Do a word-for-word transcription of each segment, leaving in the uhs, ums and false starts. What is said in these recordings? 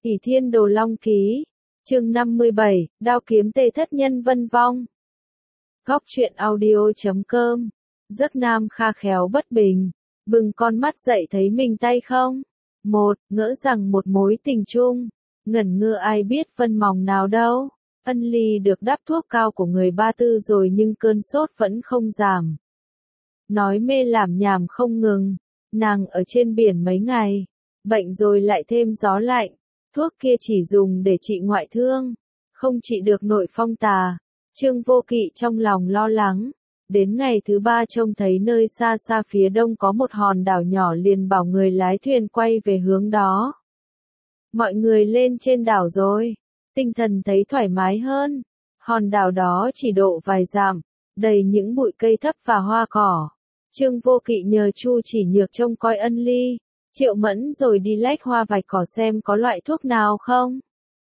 ỷ thiên đồ long ký, chương năm mươi bảy, đao kiếm tề thất nhân vân vong. Góc truyện audio chấm com, giấc nam kha khéo bất bình, bừng con mắt dậy thấy mình tay không. Một, ngỡ rằng một mối tình chung, ngẩn ngơ ai biết phân mỏng nào đâu. Ân Ly được đắp thuốc cao của người Ba Tư rồi nhưng cơn sốt vẫn không giảm. Nói mê làm nhảm không ngừng, nàng ở trên biển mấy ngày, bệnh rồi lại thêm gió lạnh, thuốc kia chỉ dùng để trị ngoại thương, không trị được nội phong tà. Trương Vô Kỵ trong lòng lo lắng, đến ngày thứ ba trông thấy nơi xa xa phía đông có một hòn đảo nhỏ liền bảo người lái thuyền quay về hướng đó. Mọi người lên trên đảo rồi, tinh thần thấy thoải mái hơn, hòn đảo đó chỉ độ vài dặm, đầy những bụi cây thấp và hoa cỏ. Trương Vô Kỵ nhờ Chu Chỉ Nhược trông coi Ân Ly, Triệu Mẫn rồi đi lách hoa vạch cỏ xem có loại thuốc nào không.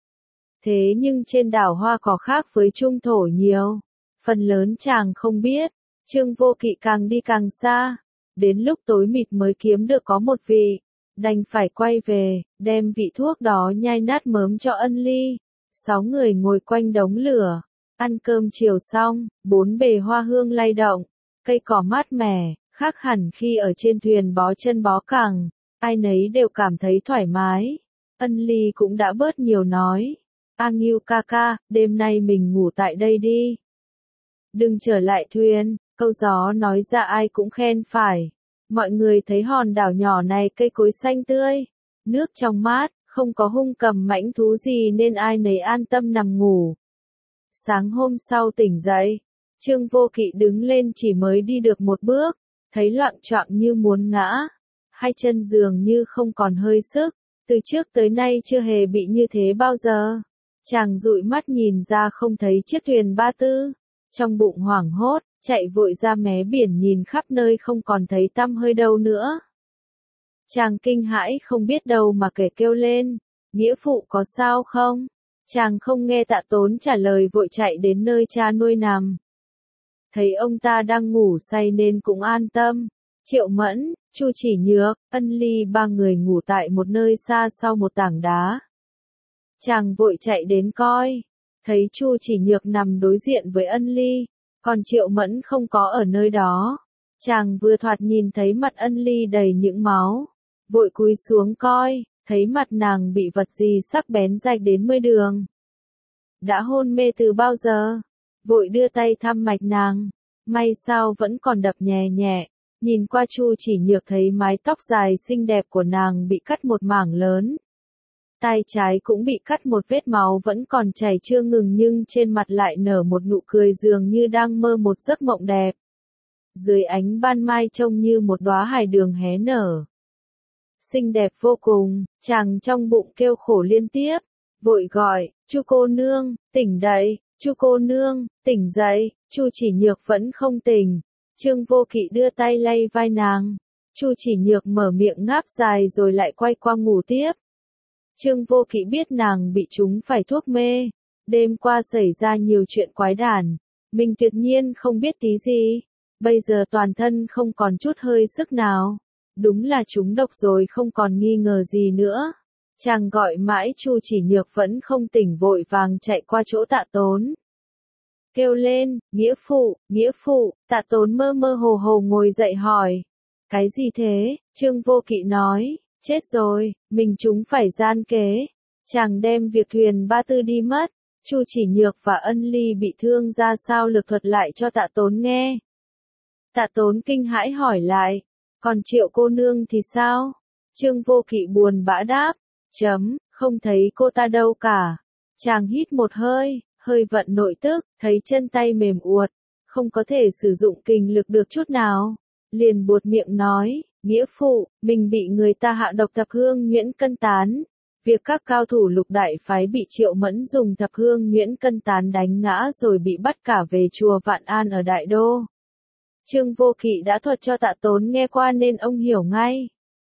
Thế nhưng trên đảo hoa cỏ khác với Trung Thổ nhiều, phần lớn chàng không biết. Trương Vô Kỵ càng đi càng xa, đến lúc tối mịt mới kiếm được có một vị, đành phải quay về, đem vị thuốc đó nhai nát mớm cho Ân Ly. Sáu người ngồi quanh đống lửa, ăn cơm chiều xong, bốn bề hoa hương lay động, cây cỏ mát mẻ, khác hẳn khi ở trên thuyền bó chân bó cẳng, ai nấy đều cảm thấy thoải mái. Ân Ly cũng đã bớt nhiều nói, A Ngưu ca ca, đêm nay mình ngủ tại đây đi. Đừng trở lại thuyền, câu gió nói ra ai cũng khen phải. Mọi người thấy hòn đảo nhỏ này cây cối xanh tươi, nước trong mát, không có hung cầm mãnh thú gì nên ai nấy an tâm nằm ngủ. Sáng hôm sau tỉnh dậy, Trương Vô Kỵ đứng lên chỉ mới đi được một bước, thấy loạng choạng như muốn ngã, hai chân dường như không còn hơi sức, từ trước tới nay chưa hề bị như thế bao giờ. Chàng dụi mắt nhìn ra không thấy chiếc thuyền Ba Tư, trong bụng hoảng hốt, chạy vội ra mé biển nhìn khắp nơi không còn thấy tăm hơi đâu nữa. Chàng kinh hãi không biết đâu mà kể kêu lên, nghĩa phụ có sao không? Chàng không nghe Tạ Tốn trả lời vội chạy đến nơi cha nuôi nằm. Thấy ông ta đang ngủ say nên cũng an tâm. Triệu Mẫn, Chu Chỉ Nhược, Ân Ly ba người ngủ tại một nơi xa sau một tảng đá. Chàng vội chạy đến coi, thấy Chu Chỉ Nhược nằm đối diện với Ân Ly, còn Triệu Mẫn không có ở nơi đó. Chàng vừa thoạt nhìn thấy mặt Ân Ly đầy những máu, vội cúi xuống coi, thấy mặt nàng bị vật gì sắc bén rạch đến mươi đường. Đã hôn mê từ bao giờ? Vội đưa tay thăm mạch nàng, may sao vẫn còn đập nhẹ nhẹ. Nhìn qua Chu Chỉ Nhược thấy mái tóc dài xinh đẹp của nàng bị cắt một mảng lớn. Tai trái cũng bị cắt một vết máu vẫn còn chảy chưa ngừng nhưng trên mặt lại nở một nụ cười dường như đang mơ một giấc mộng đẹp. Dưới ánh ban mai trông như một đóa hải đường hé nở. Xinh đẹp vô cùng, chàng trong bụng kêu khổ liên tiếp, vội gọi, Chu cô nương, tỉnh dậy, Chu cô nương, tỉnh dậy. Chu Chỉ Nhược vẫn không tỉnh. Trương Vô Kỵ đưa tay lay vai nàng. Chu Chỉ Nhược mở miệng ngáp dài rồi lại quay qua ngủ tiếp. Trương Vô Kỵ biết nàng bị trúng phải thuốc mê. Đêm qua xảy ra nhiều chuyện quái đản, mình tuyệt nhiên không biết tí gì. Bây giờ toàn thân không còn chút hơi sức nào. Đúng là trúng độc rồi không còn nghi ngờ gì nữa. Chàng gọi mãi Chu Chỉ Nhược vẫn không tỉnh vội vàng chạy qua chỗ Tạ Tốn. Kêu lên, nghĩa phụ, nghĩa phụ. Tạ Tốn mơ mơ hồ hồ ngồi dậy hỏi. Cái gì thế? Trương Vô Kỵ nói, chết rồi, mình chúng phải gian kế. Chàng đem việc thuyền Ba Tư đi mất. Chu Chỉ Nhược và Ân Ly bị thương ra sao lực thuật lại cho Tạ Tốn nghe. Tạ Tốn kinh hãi hỏi lại, còn Triệu cô nương thì sao? Trương Vô Kỵ buồn bã đáp, chấm, không thấy cô ta đâu cả. Chàng hít một hơi, hơi vận nội tức, thấy chân tay mềm uột, không có thể sử dụng kình lực được chút nào. Liền buột miệng nói, nghĩa phụ, mình bị người ta hạ độc thập hương nhuyễn cân tán. Việc các cao thủ lục đại phái bị Triệu Mẫn dùng thập hương nhuyễn cân tán đánh ngã rồi bị bắt cả về chùa Vạn An ở Đại Đô. Trương Vô Kỵ đã thuật cho Tạ Tốn nghe qua nên ông hiểu ngay.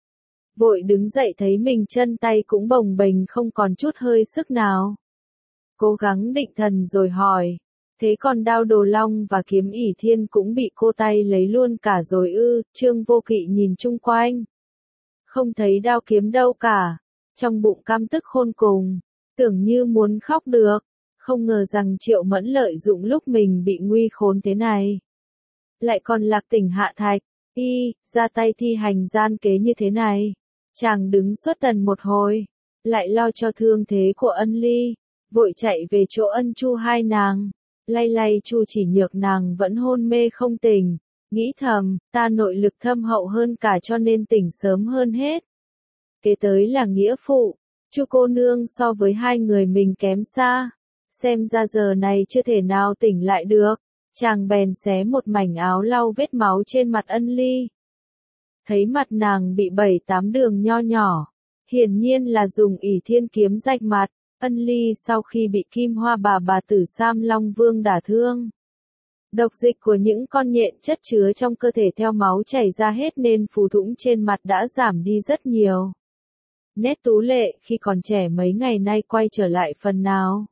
Vội đứng dậy thấy mình chân tay cũng bồng bềnh không còn chút hơi sức nào. Cố gắng định thần rồi hỏi, thế còn đao Đồ Long và kiếm ỷ thiên cũng bị cô tay lấy luôn cả rồi ư? Trương Vô Kỵ nhìn chung quanh, không thấy đao kiếm đâu cả. trong bụng căm tức khôn cùng, tưởng như muốn khóc được, không ngờ rằng Triệu Mẫn lợi dụng lúc mình bị nguy khốn thế này. Lại còn lạc tỉnh hạ thạch, y, ra tay thi hành gian kế như thế này. Chàng đứng xuất tần một hồi, lại lo cho thương thế của Ân Ly, vội chạy về chỗ Ân Chu hai nàng, lay lay Chu Chỉ Nhược nàng vẫn hôn mê không tỉnh, nghĩ thầm, ta nội lực thâm hậu hơn cả cho nên tỉnh sớm hơn hết. Kế tới là nghĩa phụ, Chu cô nương so với hai người mình kém xa, xem ra giờ này chưa thể nào tỉnh lại được, chàng bèn xé một mảnh áo lau vết máu trên mặt Ân Ly. Thấy mặt nàng bị bảy tám đường nho nhỏ, hiển nhiên là dùng ỷ thiên kiếm rạch mặt. Ân Ly sau khi bị kim hoa bà bà tử Sam Long Vương đả thương. Độc dịch của những con nhện chất chứa trong cơ thể theo máu chảy ra hết nên phù thủng trên mặt đã giảm đi rất nhiều. Nét tú lệ khi còn trẻ mấy ngày nay quay trở lại phần nào.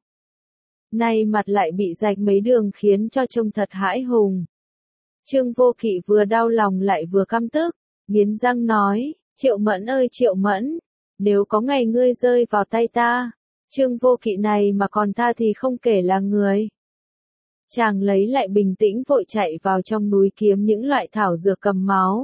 Nay mặt lại bị rạch mấy đường khiến cho trông thật hãi hùng. Trương Vô Kỵ vừa đau lòng lại vừa căm tức, nghiến răng nói, Triệu Mẫn ơi Triệu Mẫn, nếu có ngày ngươi rơi vào tay ta, Trương Vô Kỵ này mà còn tha thì không kể là người. Chàng lấy lại bình tĩnh vội chạy vào trong núi kiếm những loại thảo dược cầm máu.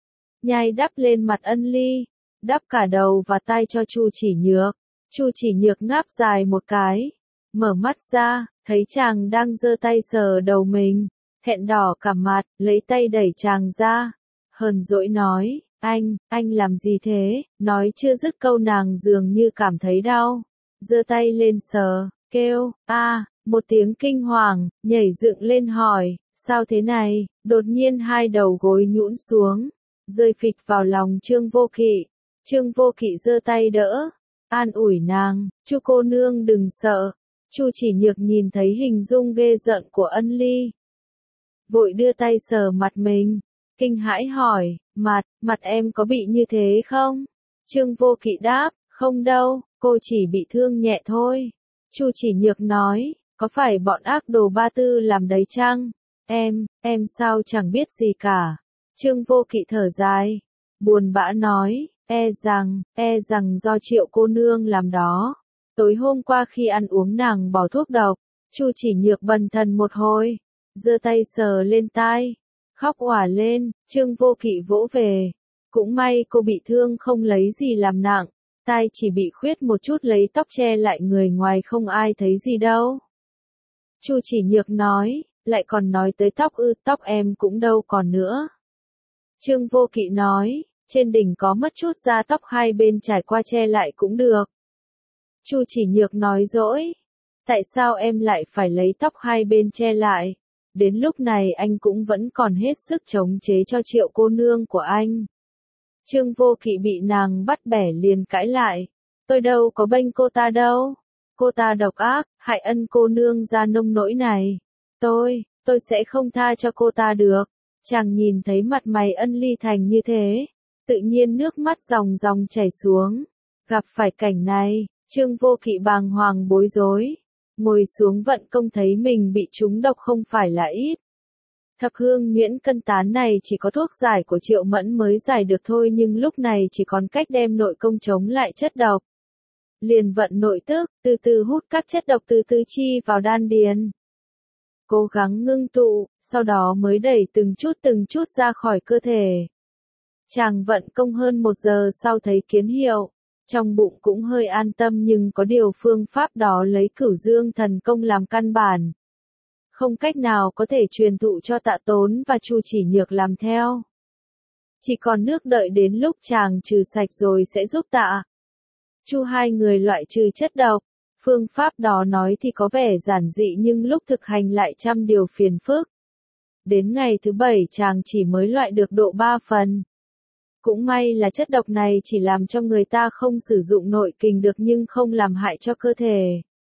Nhai đắp lên mặt Ân Ly, đắp cả đầu và tay cho Chu Chỉ Nhược. Chu Chỉ Nhược ngáp dài một cái, mở mắt ra, thấy chàng đang giơ tay sờ đầu mình, thẹn đỏ cả mặt, lấy tay đẩy chàng ra, hờn dỗi nói, anh, anh làm gì thế, nói chưa dứt câu nàng dường như cảm thấy đau. Giơ tay lên sờ, kêu, a, một tiếng kinh hoàng, nhảy dựng lên hỏi, sao thế này, đột nhiên hai đầu gối nhũn xuống, rơi phịch vào lòng Trương Vô Kỵ. Trương Vô Kỵ giơ tay đỡ, an ủi nàng, Chu cô nương đừng sợ. Chu Chỉ Nhược nhìn thấy hình dung ghê rợn của Ân Ly, vội đưa tay sờ mặt mình, kinh hãi hỏi, mặt, mặt em có bị như thế không? Trương Vô Kỵ đáp, không đâu, cô chỉ bị thương nhẹ thôi. Chu Chỉ Nhược nói, có phải bọn ác đồ ba tư làm đấy chăng? Em, em sao chẳng biết gì cả. Trương Vô Kỵ thở dài, buồn bã nói, e rằng, e rằng do Triệu cô nương làm đó. Tối hôm qua khi ăn uống nàng bỏ thuốc độc. Chu Chỉ Nhược bần thần một hồi, giơ tay sờ lên tai, khóc òa lên. Trương Vô Kỵ vỗ về, cũng may cô bị thương không lấy gì làm nặng, tai chỉ bị khuyết một chút lấy tóc che lại người ngoài không ai thấy gì đâu. Chu Chỉ Nhược nói, lại còn nói tới tóc ư, tóc em cũng đâu còn nữa. Trương Vô Kỵ nói, trên đỉnh có mất chút da tóc hai bên trải qua che lại cũng được. Chu Chỉ Nhược nói dỗi, tại sao em lại phải lấy tóc hai bên che lại? Đến lúc này anh cũng vẫn còn hết sức chống chế cho Triệu cô nương của anh. Trương Vô Kỵ bị nàng bắt bẻ liền cãi lại, tôi đâu có bênh cô ta đâu. Cô ta độc ác, hại Ân cô nương ra nông nỗi này. Tôi, tôi sẽ không tha cho cô ta được. Chàng nhìn thấy mặt mày Ân Ly thành như thế, tự nhiên nước mắt ròng ròng chảy xuống. Gặp phải cảnh này, Trương Vô Kỵ bàng hoàng bối rối, ngồi xuống vận công thấy mình bị trúng độc không phải là ít. Thập hương nhuyễn cân tán này chỉ có thuốc giải của Triệu Mẫn mới giải được thôi, nhưng lúc này chỉ còn cách đem nội công chống lại chất độc. Liền vận nội tức, từ từ hút các chất độc từ tứ chi vào đan điền. Cố gắng ngưng tụ, sau đó mới đẩy từng chút từng chút ra khỏi cơ thể. Chàng vận công hơn một giờ sau thấy kiến hiệu, trong bụng cũng hơi an tâm, nhưng có điều phương pháp đó lấy Cửu Dương thần công làm căn bản. Không cách nào có thể truyền thụ cho Tạ Tốn và Chu Chỉ Nhược làm theo. Chỉ còn nước đợi đến lúc chàng trừ sạch rồi sẽ giúp Tạ Chu hai người loại trừ chất độc. Phương pháp đó nói thì có vẻ giản dị nhưng lúc thực hành lại trăm điều phiền phức. Đến ngày thứ bảy chàng chỉ mới loại được độ ba phần. Cũng may là chất độc này chỉ làm cho người ta không sử dụng nội kình được nhưng không làm hại cho cơ thể.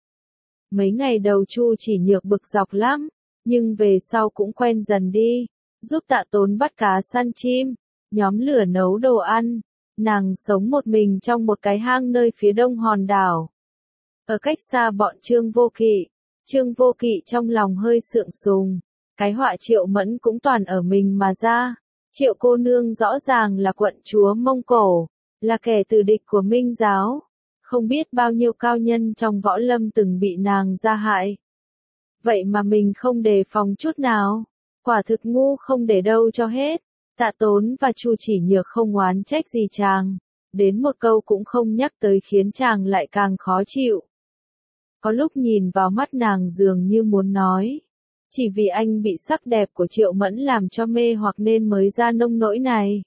Mấy ngày đầu Chu Chỉ Nhược bực dọc lắm, nhưng về sau cũng quen dần đi, giúp Tạ Tốn bắt cá săn chim, nhóm lửa nấu đồ ăn. Nàng sống một mình trong một cái hang nơi phía đông hòn đảo, ở cách xa bọn Trương Vô Kỵ. Trương Vô Kỵ trong lòng hơi sượng sùng, cái họa Triệu Mẫn cũng toàn ở mình mà ra. Triệu cô nương rõ ràng là quận chúa Mông Cổ, là kẻ tử địch của Minh giáo, Không biết bao nhiêu cao nhân trong võ lâm từng bị nàng ra hại. Vậy mà mình không đề phòng chút nào. Quả thực ngu không để đâu cho hết. Tạ Tốn và Chu Chỉ Nhược không oán trách gì chàng. Đến một câu cũng không nhắc tới khiến chàng lại càng khó chịu. Có lúc nhìn vào mắt nàng dường như muốn nói. Chỉ vì anh bị sắc đẹp của Triệu Mẫn làm cho mê hoặc nên mới ra nông nỗi này.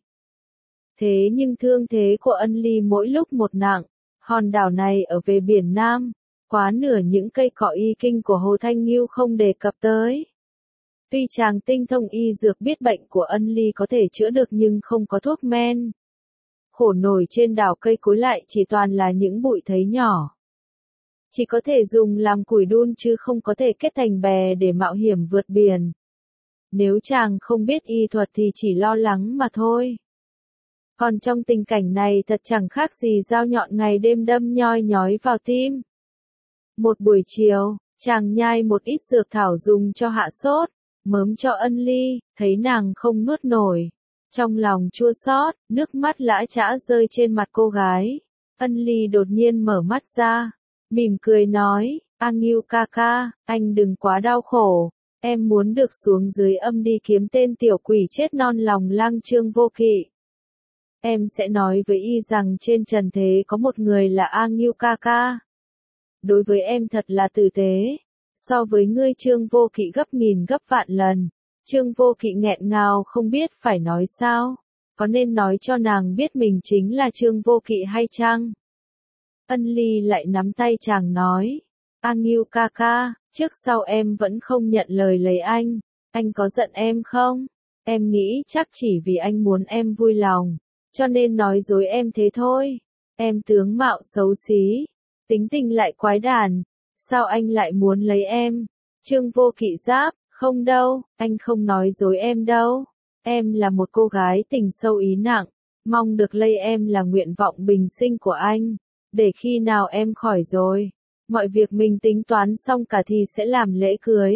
Thế nhưng thương thế của Ân Ly mỗi lúc một nặng. Hòn đảo này ở về biển Nam. Quá nửa những cây cỏ y kinh của Hồ Thanh Nghiêu không đề cập tới. Tuy chàng tinh thông y dược biết bệnh của Ân Ly có thể chữa được nhưng không có thuốc men. Khổ nổi trên đảo cây cối lại chỉ toàn là những bụi thấy nhỏ. Chỉ có thể dùng làm củi đun chứ không có thể kết thành bè để mạo hiểm vượt biển. Nếu chàng không biết y thuật thì chỉ lo lắng mà thôi. Còn trong tình cảnh này thật chẳng khác gì dao nhọn ngày đêm đâm nhoi nhói vào tim. Một buổi chiều, chàng nhai một ít dược thảo dùng cho hạ sốt, mớm cho Ân Ly, thấy nàng không nuốt nổi. Trong lòng chua xót, nước mắt lã chã rơi trên mặt cô gái. Ân Ly đột nhiên mở mắt ra, mỉm cười nói, A Nghiêu ca ca, anh đừng quá đau khổ, em muốn được xuống dưới âm đi kiếm tên tiểu quỷ chết non lòng lang Trương Vô Kỵ. Em sẽ nói với y rằng trên trần thế có một người là A Nghiêu ca ca. Đối với em thật là tử tế, so với ngươi Trương Vô Kỵ gấp nghìn gấp vạn lần. Trương Vô Kỵ nghẹn ngào không biết phải nói sao, có nên nói cho nàng biết mình chính là Trương Vô Kỵ hay chăng? Ân Ly lại nắm tay chàng nói, A Nghiêu ca ca, trước sau em vẫn không nhận lời lấy anh, anh có giận em không? Em nghĩ chắc chỉ vì anh muốn em vui lòng, cho nên nói dối em thế thôi. Em tướng mạo xấu xí, tính tình lại quái đản, sao anh lại muốn lấy em? Trương Vô Kỵ giáp, không đâu, anh không nói dối em đâu. Em là một cô gái tình sâu ý nặng, mong được lây em là nguyện vọng bình sinh của anh. Để khi nào em khỏi rồi, mọi việc mình tính toán xong cả thì sẽ làm lễ cưới.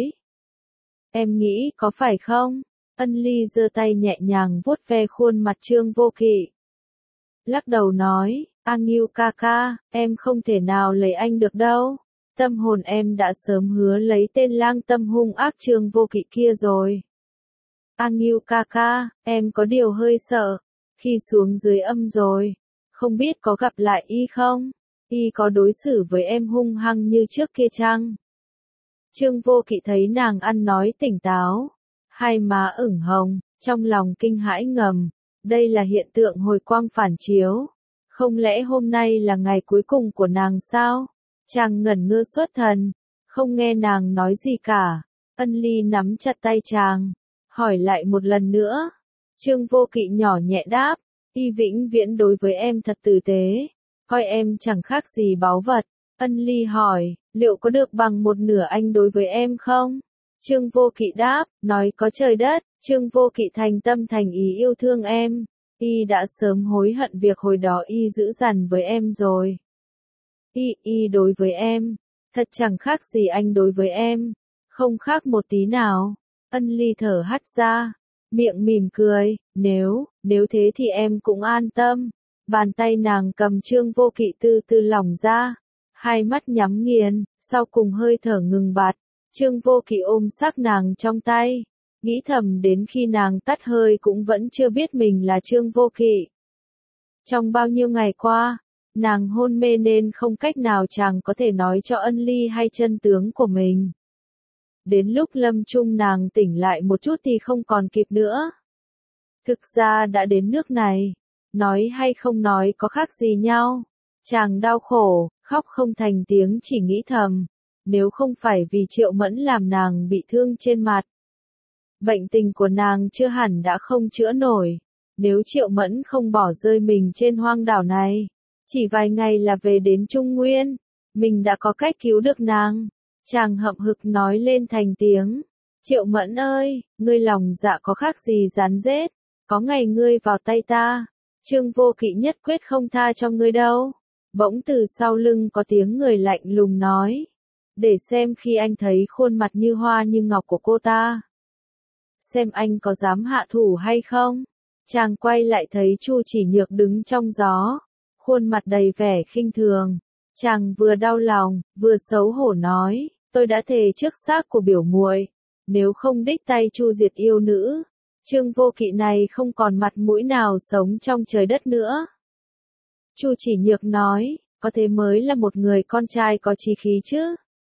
Em nghĩ có phải không? Ân Ly giơ tay nhẹ nhàng vuốt ve khuôn mặt Trương Vô Kỵ. Lắc đầu nói, A Nghiêu ca ca, em không thể nào lấy anh được đâu. Tâm hồn em đã sớm hứa lấy tên lang tâm hung ác Trương Vô Kỵ kia rồi. A Nghiêu ca ca, em có điều hơi sợ. Khi xuống dưới âm rồi, không biết có gặp lại y không? Y có đối xử với em hung hăng như trước kia chăng? Trương Vô Kỵ thấy nàng ăn nói tỉnh táo, hai má ửng hồng, trong lòng kinh hãi ngầm. Đây là hiện tượng hồi quang phản chiếu. Không lẽ hôm nay là ngày cuối cùng của nàng sao? Chàng ngẩn ngơ xuất thần, không nghe nàng nói gì cả. Ân Ly nắm chặt tay chàng, hỏi lại một lần nữa. Trương Vô Kỵ nhỏ nhẹ đáp, y vĩnh viễn đối với em thật tử tế, coi em chẳng khác gì báu vật. Ân Ly hỏi, liệu có được bằng một nửa anh đối với em không? Trương Vô Kỵ đáp, nói có trời đất. Trương Vô Kỵ thành tâm thành ý yêu thương em, y đã sớm hối hận việc hồi đó y giữ dằn với em rồi. Y, y đối với em, thật chẳng khác gì anh đối với em, không khác một tí nào. Ân Ly thở hắt ra, miệng mỉm cười, nếu, nếu thế thì em cũng an tâm. Bàn tay nàng cầm Trương Vô Kỵ từ từ lỏng ra, hai mắt nhắm nghiền, sau cùng hơi thở ngừng bặt. Trương Vô Kỵ ôm xác nàng trong tay, nghĩ thầm đến khi nàng tắt hơi cũng vẫn chưa biết mình là Trương Vô Kỵ. Trong bao nhiêu ngày qua, nàng hôn mê nên không cách nào chàng có thể nói cho Ân Ly hay chân tướng của mình. Đến lúc lâm chung nàng tỉnh lại một chút thì không còn kịp nữa. Thực ra đã đến nước này, nói hay không nói có khác gì nhau. Chàng đau khổ, khóc không thành tiếng chỉ nghĩ thầm, nếu không phải vì Triệu Mẫn làm nàng bị thương trên mặt. Bệnh tình của nàng chưa hẳn đã không chữa nổi. Nếu Triệu Mẫn không bỏ rơi mình trên hoang đảo này, chỉ vài ngày là về đến Trung Nguyên, mình đã có cách cứu được nàng. Chàng hậm hực nói lên thành tiếng. Triệu Mẫn ơi, ngươi lòng dạ có khác gì rắn rết, có ngày ngươi vào tay ta, Trương Vô Kỵ nhất quyết không tha cho ngươi đâu. Bỗng từ sau lưng có tiếng người lạnh lùng nói. Để xem khi anh thấy khuôn mặt như hoa như ngọc của cô ta, xem anh có dám hạ thủ hay không. Chàng quay lại thấy Chu Chỉ Nhược đứng trong gió, khuôn mặt đầy vẻ khinh thường. Chàng vừa đau lòng, vừa xấu hổ nói, tôi đã thề trước xác của biểu muội, nếu không đích tay chu diệt yêu nữ, Trương Vô Kỵ này không còn mặt mũi nào sống trong trời đất nữa. Chu Chỉ Nhược nói, có thế mới là một người con trai có chí khí chứ.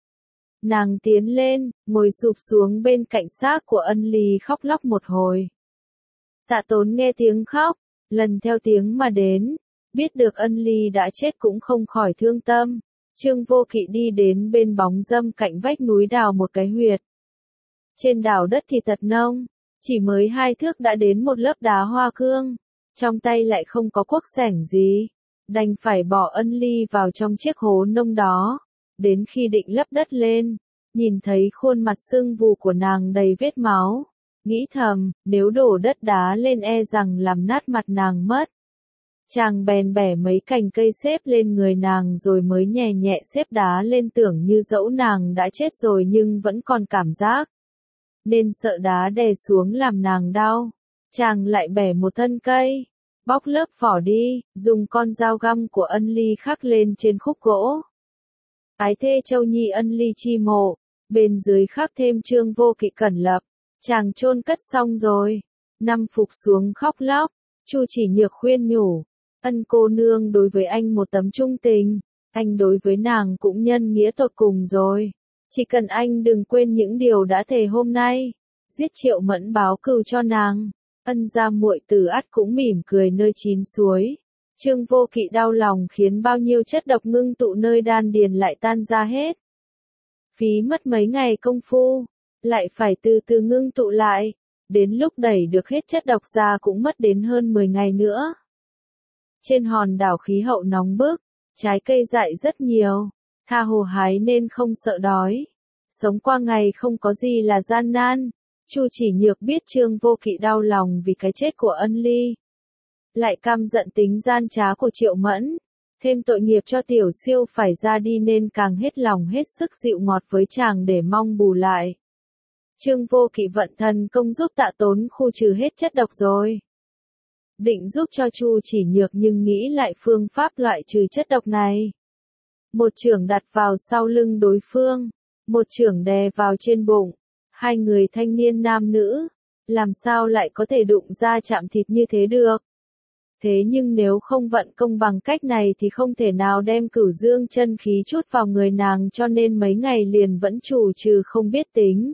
Nàng tiến lên, ngồi sụp xuống bên cạnh xác của Ân Ly khóc lóc một hồi. Tạ Tốn nghe tiếng khóc, lần theo tiếng mà đến, biết được Ân Ly đã chết cũng không khỏi thương tâm. Trương Vô Kỵ đi đến bên bóng râm cạnh vách núi đào một cái huyệt. Trên đảo đất thì thật nông, chỉ mới hai thước đã đến một lớp đá hoa cương, trong tay lại không có cuốc xẻng gì, đành phải bỏ Ân Ly vào trong chiếc hố nông đó. Đến khi định lấp đất lên, nhìn thấy khuôn mặt sưng vù của nàng đầy vết máu, nghĩ thầm, nếu đổ đất đá lên e rằng làm nát mặt nàng mất. Chàng bèn bẻ mấy cành cây xếp lên người nàng rồi mới nhẹ nhẹ xếp đá lên, tưởng như dẫu nàng đã chết rồi nhưng vẫn còn cảm giác, nên sợ đá đè xuống làm nàng đau. Chàng lại bẻ một thân cây, bóc lớp vỏ đi, dùng con dao găm của Ân Ly khắc lên trên khúc gỗ. Ái thê Châu Nhi Ân Ly chi mộ, bên dưới khắc thêm Trương Vô Kỵ cẩn lập. Chàng chôn cất xong rồi, nằm phục xuống khóc lóc. Chu Chỉ Nhược khuyên nhủ, Ân cô nương đối với anh một tấm trung tình, anh đối với nàng cũng nhân nghĩa tột cùng rồi. Chỉ cần anh đừng quên những điều đã thề hôm nay, giết Triệu Mẫn báo cừu cho nàng. Ân gia muội tử ắt cũng mỉm cười nơi chín suối. Trương Vô Kỵ đau lòng khiến bao nhiêu chất độc ngưng tụ nơi đan điền lại tan ra hết. Phí mất mấy ngày công phu, lại phải từ từ ngưng tụ lại, đến lúc đẩy được hết chất độc ra cũng mất đến hơn mười ngày nữa. Trên hòn đảo khí hậu nóng bức, trái cây dại rất nhiều, tha hồ hái nên không sợ đói. Sống qua ngày không có gì là gian nan. Chu Chỉ Nhược biết Trương Vô Kỵ đau lòng vì cái chết của Ân Ly, lại căm giận tính gian trá của Triệu Mẫn, thêm tội nghiệp cho tiểu siêu phải ra đi nên càng hết lòng hết sức dịu ngọt với chàng để mong bù lại. Trương Vô Kỵ vận thần công giúp Tạ Tốn khu trừ hết chất độc rồi. Định giúp cho Chu Chỉ Nhược nhưng nghĩ lại phương pháp loại trừ chất độc này. Một chưởng đặt vào sau lưng đối phương, một chưởng đè vào trên bụng. Hai người thanh niên nam nữ, làm sao lại có thể đụng ra chạm thịt như thế được. Thế nhưng nếu không vận công bằng cách này thì không thể nào đem Cửu Dương chân khí chút vào người nàng, cho nên mấy ngày liền vẫn chủ trừ không biết tính.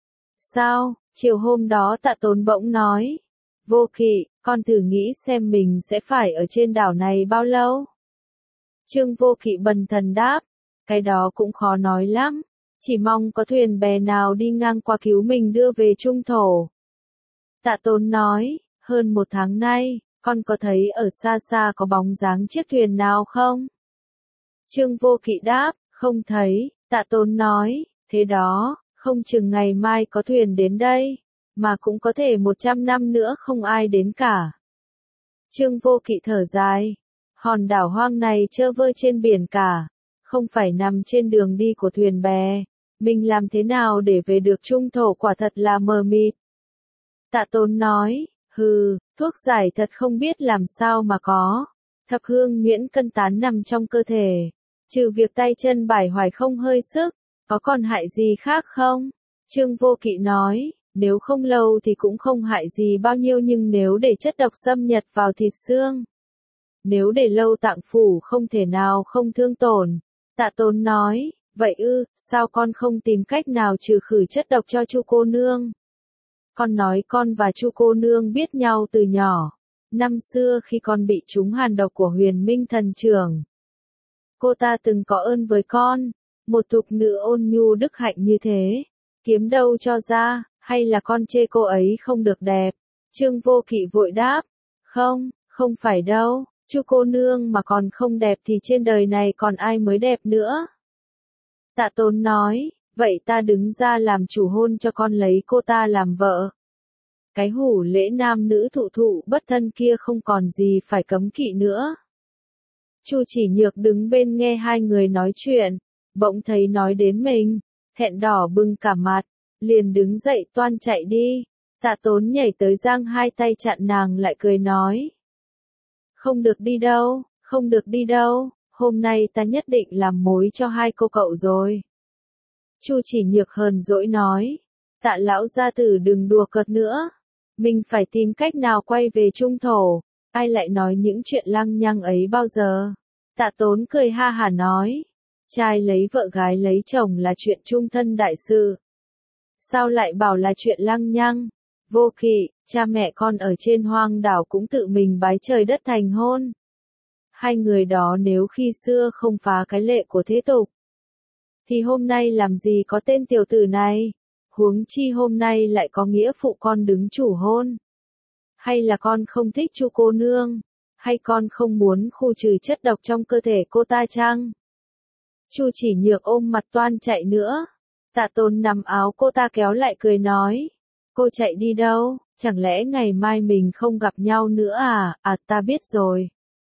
Sao, chiều hôm đó Tạ Tốn bỗng nói, Vô Kỵ, con thử nghĩ xem mình sẽ phải ở trên đảo này bao lâu. Trương Vô Kỵ bần thần đáp, cái đó cũng khó nói lắm, chỉ mong có thuyền bè nào đi ngang qua cứu mình đưa về trung thổ. Tạ Tốn nói, hơn một tháng nay, con có thấy ở xa xa có bóng dáng chiếc thuyền nào không? Trương Vô Kỵ đáp, không thấy. Tạ Tốn nói, thế đó, không chừng ngày mai có thuyền đến đây, mà cũng có thể một trăm năm nữa không ai đến cả. Trương Vô Kỵ thở dài, hòn đảo hoang này trơ vơ trên biển cả, không phải nằm trên đường đi của thuyền bè, mình làm thế nào để về được trung thổ quả thật là mờ mịt. Tạ Tốn nói, hừ, thuốc giải thật không biết làm sao mà có, thập hương nhuyễn cân tán nằm trong cơ thể, trừ việc tay chân bải hoài không hơi sức, có còn hại gì khác không? Trương Vô Kỵ nói, nếu không lâu thì cũng không hại gì bao nhiêu, nhưng nếu để chất độc xâm nhập vào thịt xương, nếu để lâu tạng phủ không thể nào không thương tổn. Tạ Tốn nói, vậy ư, sao con không tìm cách nào trừ khử chất độc cho Chu cô nương? Con nói con và Chu cô nương biết nhau từ nhỏ, năm xưa khi con bị trúng hàn độc của Huyền Minh thần trưởng, cô ta từng có ơn với con, một thục nữ ôn nhu đức hạnh như thế, kiếm đâu cho ra, hay là con chê cô ấy không được đẹp? Trương Vô Kỵ vội đáp, không, không phải đâu, Chu cô nương mà còn không đẹp thì trên đời này còn ai mới đẹp nữa. Tạ Tốn nói, vậy ta đứng ra làm chủ hôn cho con lấy cô ta làm vợ. Cái hủ lễ nam nữ thụ thụ bất thân kia không còn gì phải cấm kỵ nữa. Chu Chỉ Nhược đứng bên nghe hai người nói chuyện, bỗng thấy nói đến mình, thẹn đỏ bừng cả mặt, liền đứng dậy toan chạy đi. Tạ Tốn nhảy tới giang hai tay chặn nàng lại cười nói, không được đi đâu, không được đi đâu, hôm nay ta nhất định làm mối cho hai cô cậu rồi. Chu Chỉ Nhược hờn dỗi nói, Tạ lão gia tử đừng đùa cợt nữa. Mình phải tìm cách nào quay về trung thổ, ai lại nói những chuyện lăng nhăng ấy bao giờ. Tạ Tốn cười ha hả nói, trai lấy vợ gái lấy chồng là chuyện chung thân đại sự. Sao lại bảo là chuyện lăng nhăng? Vô Kỵ, cha mẹ con ở trên hoang đảo cũng tự mình bái trời đất thành hôn. Hai người đó nếu khi xưa không phá cái lệ của thế tục, thì hôm nay làm gì có tên tiểu tử này? Huống chi hôm nay lại có nghĩa phụ con đứng chủ hôn. Hay là con không thích Chu cô nương? Hay con không muốn khu trừ chất độc trong cơ thể cô ta chăng? Chu Chỉ Nhược ôm mặt toan chạy nữa. Tạ Tốn nắm áo cô ta kéo lại cười nói. Cô chạy đi đâu? Chẳng lẽ ngày mai mình không gặp nhau nữa à? À ta biết rồi.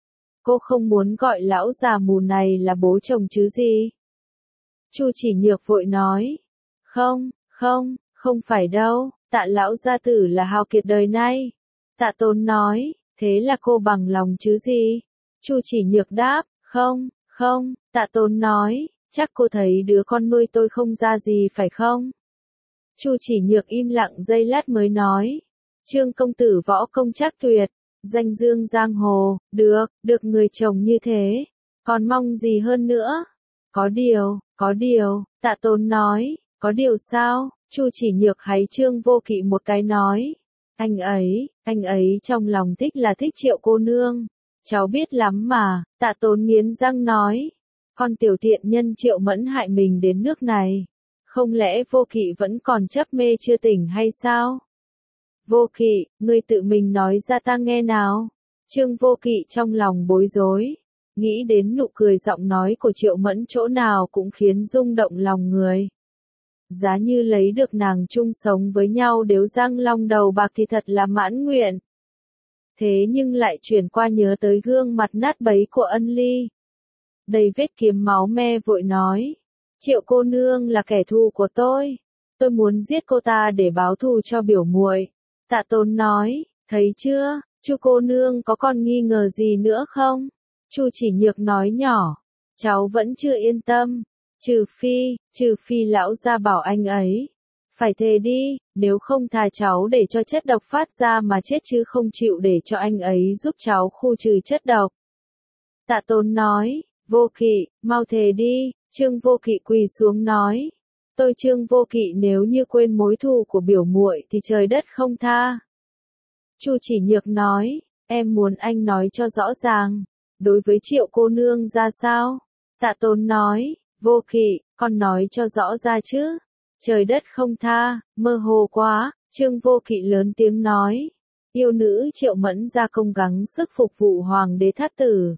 Cô không muốn gọi lão già mù này là bố chồng chứ gì? Chu Chỉ Nhược vội nói. Không, không, không phải đâu, Tạ lão gia tử là hào kiệt đời nay. Tạ Tốn nói, thế là cô bằng lòng chứ gì? Chu Chỉ Nhược đáp, không, không, Tạ Tốn nói, chắc cô thấy đứa con nuôi tôi không ra gì phải không? Chu Chỉ Nhược im lặng giây lát mới nói, Trương công tử võ công trác tuyệt, danh dương giang hồ, được, được người chồng như thế, còn mong gì hơn nữa? Có điều, có điều, Tạ Tốn nói, có điều sao? Chu Chỉ Nhược háy Trương Vô Kỵ một cái nói, anh ấy, anh ấy trong lòng thích là thích Triệu cô nương, cháu biết lắm mà. Tạ Tốn nghiến răng nói, con tiểu tiện nhân Triệu Mẫn hại mình đến nước này, không lẽ Vô Kỵ vẫn còn chấp mê chưa tỉnh hay sao? Vô Kỵ, ngươi tự mình nói ra ta nghe nào. Trương Vô Kỵ trong lòng bối rối, nghĩ đến nụ cười giọng nói của Triệu Mẫn chỗ nào cũng khiến rung động lòng người. Giá như lấy được nàng chung sống với nhau đều răng long đầu bạc thì thật là mãn nguyện. Thế nhưng lại chuyển qua nhớ tới gương mặt nát bấy của Ân Ly. Đầy vết kiếm máu me vội nói, Triệu cô nương là kẻ thù của tôi. Tôi muốn giết cô ta để báo thù cho biểu muội. Tạ Tốn nói, thấy chưa, Chu cô nương có còn nghi ngờ gì nữa không? Chu Chỉ Nhược nói nhỏ, cháu vẫn chưa yên tâm. Trừ phi, trừ phi lão gia bảo anh ấy. Phải thề đi, nếu không thà cháu để cho chất độc phát ra mà chết chứ không chịu để cho anh ấy giúp cháu khu trừ chất độc. Tạ Tốn nói, Vô Kỵ, mau thề đi. Trương Vô Kỵ quỳ xuống nói, tôi Trương Vô Kỵ nếu như quên mối thù của biểu muội thì trời đất không tha. Chu Chỉ Nhược nói, em muốn anh nói cho rõ ràng, đối với Triệu cô nương ra sao? Tạ Tốn nói, Vô Kỵ, con nói cho rõ ra chứ. Trời đất không tha, mơ hồ quá. Trương Vô Kỵ lớn tiếng nói, yêu nữ Triệu Mẫn ra công gắng sức phục vụ hoàng đế thát tử,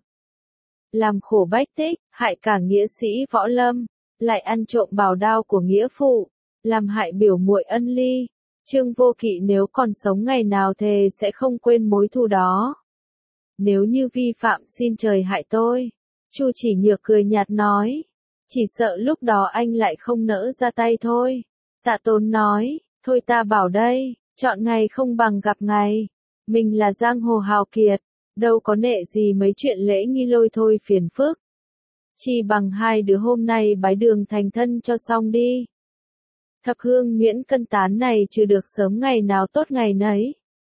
làm khổ bách tích, hại cả nghĩa sĩ võ lâm, lại ăn trộm bảo đao của nghĩa phụ, làm hại biểu muội Ân Ly. Trương Vô Kỵ nếu còn sống ngày nào thề sẽ không quên mối thù đó. Nếu như vi phạm xin trời hại tôi. Chu Chỉ Nhược cười nhạt nói, chỉ sợ lúc đó anh lại không nỡ ra tay thôi. Tạ Tốn nói, thôi ta bảo đây, chọn ngày không bằng gặp ngày. Mình là giang hồ hào kiệt, đâu có nệ gì mấy chuyện lễ nghi lôi thôi phiền phức. Chỉ bằng hai đứa hôm nay bái đường thành thân cho xong đi. Thập hương nhuyễn cân tán này trừ được sớm ngày nào tốt ngày nấy.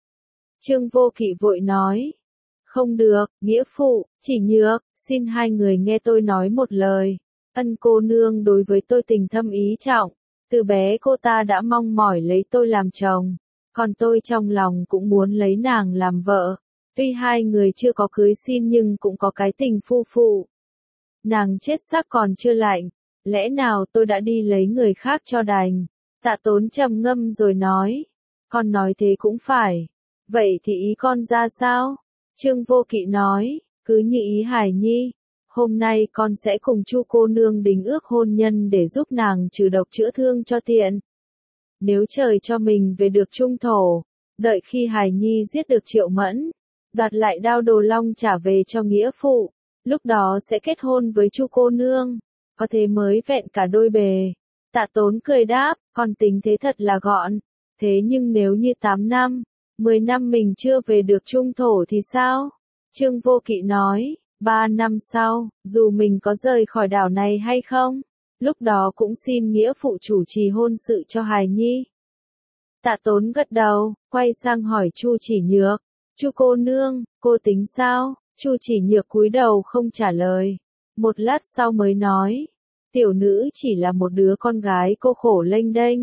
Trương Vô Kỵ vội nói, không được, nghĩa phụ, Chỉ Nhược, xin hai người nghe tôi nói một lời. Ân cô nương đối với tôi tình thâm ý trọng, từ bé cô ta đã mong mỏi lấy tôi làm chồng, còn tôi trong lòng cũng muốn lấy nàng làm vợ. Tuy hai người chưa có cưới xin nhưng cũng có cái tình phu phụ. Nàng chết xác còn chưa lạnh, lẽ nào tôi đã đi lấy người khác cho đành? Tạ Tốn trầm ngâm rồi nói, con nói thế cũng phải. Vậy thì ý con ra sao? Trương Vô Kỵ nói, cứ như ý Hải Nhi. Hôm nay con sẽ cùng Chu cô nương đính ước hôn nhân để giúp nàng trừ độc chữa thương cho tiện. Nếu trời cho mình về được trung thổ, đợi khi Hải Nhi giết được Triệu Mẫn, đoạt lại đao Đồ Long trả về cho nghĩa phụ, lúc đó sẽ kết hôn với Chu cô nương, có thế mới vẹn cả đôi bề. Tạ Tốn cười đáp, con tính thế thật là gọn, thế nhưng nếu như tám năm, mười năm mình chưa về được trung thổ thì sao? Trương Vô Kỵ nói, Ba năm sau, dù mình có rời khỏi đảo này hay không, lúc đó cũng xin nghĩa phụ chủ trì hôn sự cho hài nhi. Tạ Tốn gật đầu, quay sang hỏi Chu Chỉ Nhược, Chu cô nương, cô tính sao? Chu Chỉ Nhược cúi đầu không trả lời. Một lát sau mới nói, tiểu nữ chỉ là một đứa con gái cô khổ lênh đênh.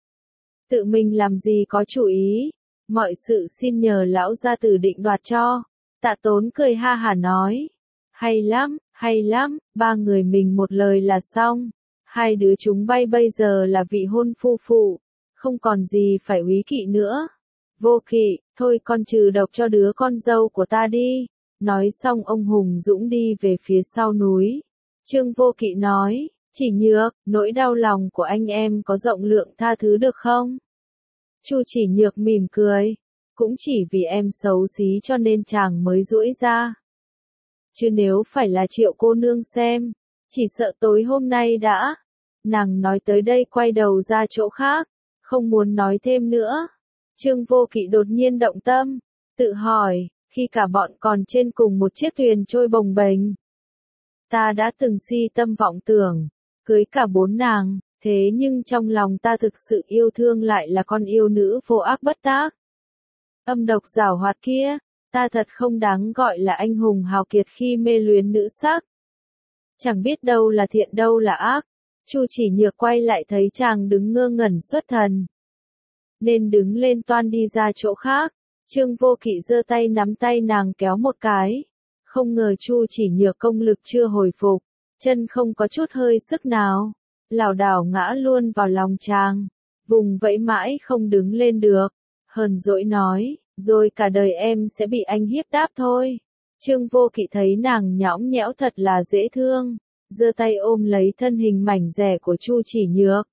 Tự mình làm gì có chủ ý, mọi sự xin nhờ lão gia tử định đoạt cho. Tạ Tốn cười ha hả nói, hay lắm, hay lắm, ba người mình một lời là xong. Hai đứa chúng bay bây giờ là vị hôn phu phụ, không còn gì phải úy kỵ nữa. Vô Kỵ, thôi con trừ độc cho đứa con dâu của ta đi. Nói xong ông hùng dũng đi về phía sau núi. Trương Vô Kỵ nói, Chỉ Nhược, nỗi đau lòng của anh em có rộng lượng tha thứ được không? Chu Chỉ Nhược mỉm cười, cũng chỉ vì em xấu xí cho nên chàng mới giũi ra. Chứ nếu phải là Triệu cô nương xem, chỉ sợ tối hôm nay đã. Nàng nói tới đây quay đầu ra chỗ khác, không muốn nói thêm nữa. Trương Vô Kỵ đột nhiên động tâm, tự hỏi, khi cả bọn còn trên cùng một chiếc thuyền trôi bồng bềnh, ta đã từng si tâm vọng tưởng, cưới cả bốn nàng, thế nhưng trong lòng ta thực sự yêu thương lại là con yêu nữ vô ác bất tác. Âm độc giảo hoạt kia, ta thật không đáng gọi là anh hùng hào kiệt khi mê luyến nữ sắc. Chẳng biết đâu là thiện đâu là ác. Chu Chỉ Nhược quay lại thấy chàng đứng ngơ ngẩn xuất thần, nên đứng lên toan đi ra chỗ khác. Trương Vô Kỵ giơ tay nắm tay nàng kéo một cái. Không ngờ Chu Chỉ Nhược công lực chưa hồi phục, chân không có chút hơi sức nào, lảo đảo ngã luôn vào lòng chàng, vùng vẫy mãi không đứng lên được. Hờn dỗi nói, rồi cả đời em sẽ bị anh hiếp đáp thôi. Trương Vô Kỵ thấy nàng nhõng nhẽo thật là dễ thương, giơ tay ôm lấy thân hình mảnh dẻ của Chu Chỉ Nhược.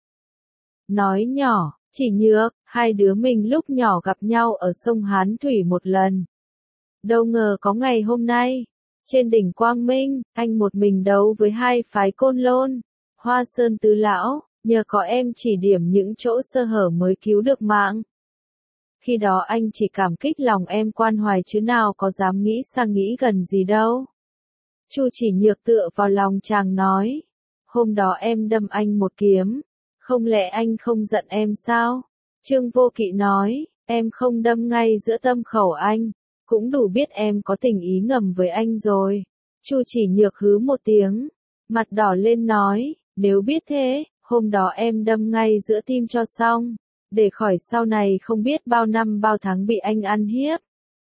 Nói nhỏ, Chỉ Nhược, hai đứa mình lúc nhỏ gặp nhau ở sông Hán Thủy một lần. Đâu ngờ có ngày hôm nay, trên đỉnh Quang Minh, anh một mình đấu với hai phái Côn Lôn, Hoa Sơn Tứ Lão, nhờ có em chỉ điểm những chỗ sơ hở mới cứu được mạng. Khi đó anh chỉ cảm kích lòng em quan hoài chứ nào có dám nghĩ sang nghĩ gần gì đâu. Chu Chỉ Nhược tựa vào lòng chàng nói, hôm đó em đâm anh một kiếm, không lẽ anh không giận em sao? Trương Vô Kỵ nói, em không đâm ngay giữa tâm khẩu anh, cũng đủ biết em có tình ý ngầm với anh rồi. Chu Chỉ Nhược hứ một tiếng, mặt đỏ lên nói, nếu biết thế, hôm đó em đâm ngay giữa tim cho xong, để khỏi sau này không biết bao năm bao tháng bị anh ăn hiếp.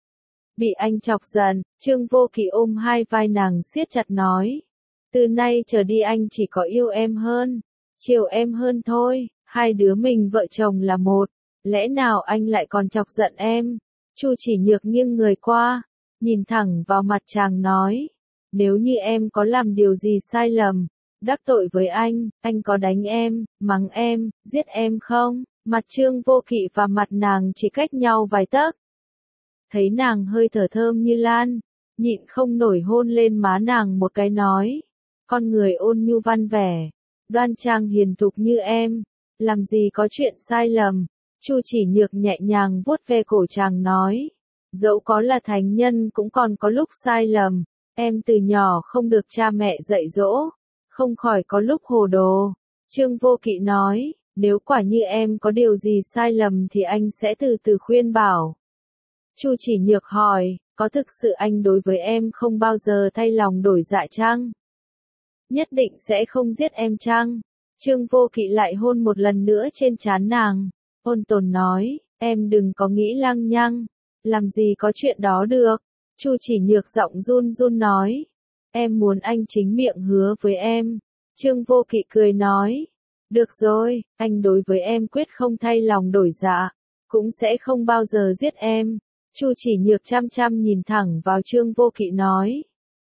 Bị anh chọc giận, Trương Vô Kỵ ôm hai vai nàng siết chặt nói, từ nay trở đi anh chỉ có yêu em hơn, chiều em hơn thôi, hai đứa mình vợ chồng là một, lẽ nào anh lại còn chọc giận em? Chu Chỉ Nhược nghiêng người qua, nhìn thẳng vào mặt chàng nói, nếu như em có làm điều gì sai lầm, đắc tội với anh, anh có đánh em, mắng em, giết em không? Mặt Trương Vô Kỵ và mặt nàng chỉ cách nhau vài tấc. Thấy nàng hơi thở thơm như lan, nhịn không nổi hôn lên má nàng một cái nói, con người ôn nhu văn vẻ, đoan trang hiền thục như em, làm gì có chuyện sai lầm. Chu Chỉ Nhược nhẹ nhàng vuốt ve cổ chàng nói, dẫu có là thánh nhân cũng còn có lúc sai lầm, em từ nhỏ không được cha mẹ dạy dỗ, không khỏi có lúc hồ đồ. Trương Vô Kỵ nói, nếu quả như em có điều gì sai lầm thì anh sẽ từ từ khuyên bảo. Chu Chỉ Nhược hỏi, có thực sự anh đối với em không bao giờ thay lòng đổi dạ chăng? Nhất định sẽ không giết em chăng? Trương Vô Kỵ lại hôn một lần nữa trên trán nàng, ôn tồn nói, em đừng có nghĩ lăng nhăng, làm gì có chuyện đó được. Chu Chỉ Nhược giọng run run nói, em muốn anh chính miệng hứa với em. Trương Vô Kỵ cười nói, được rồi, anh đối với em quyết không thay lòng đổi dạ, cũng sẽ không bao giờ giết em. Chu Chỉ Nhược chăm chăm nhìn thẳng vào Trương Vô Kỵ nói,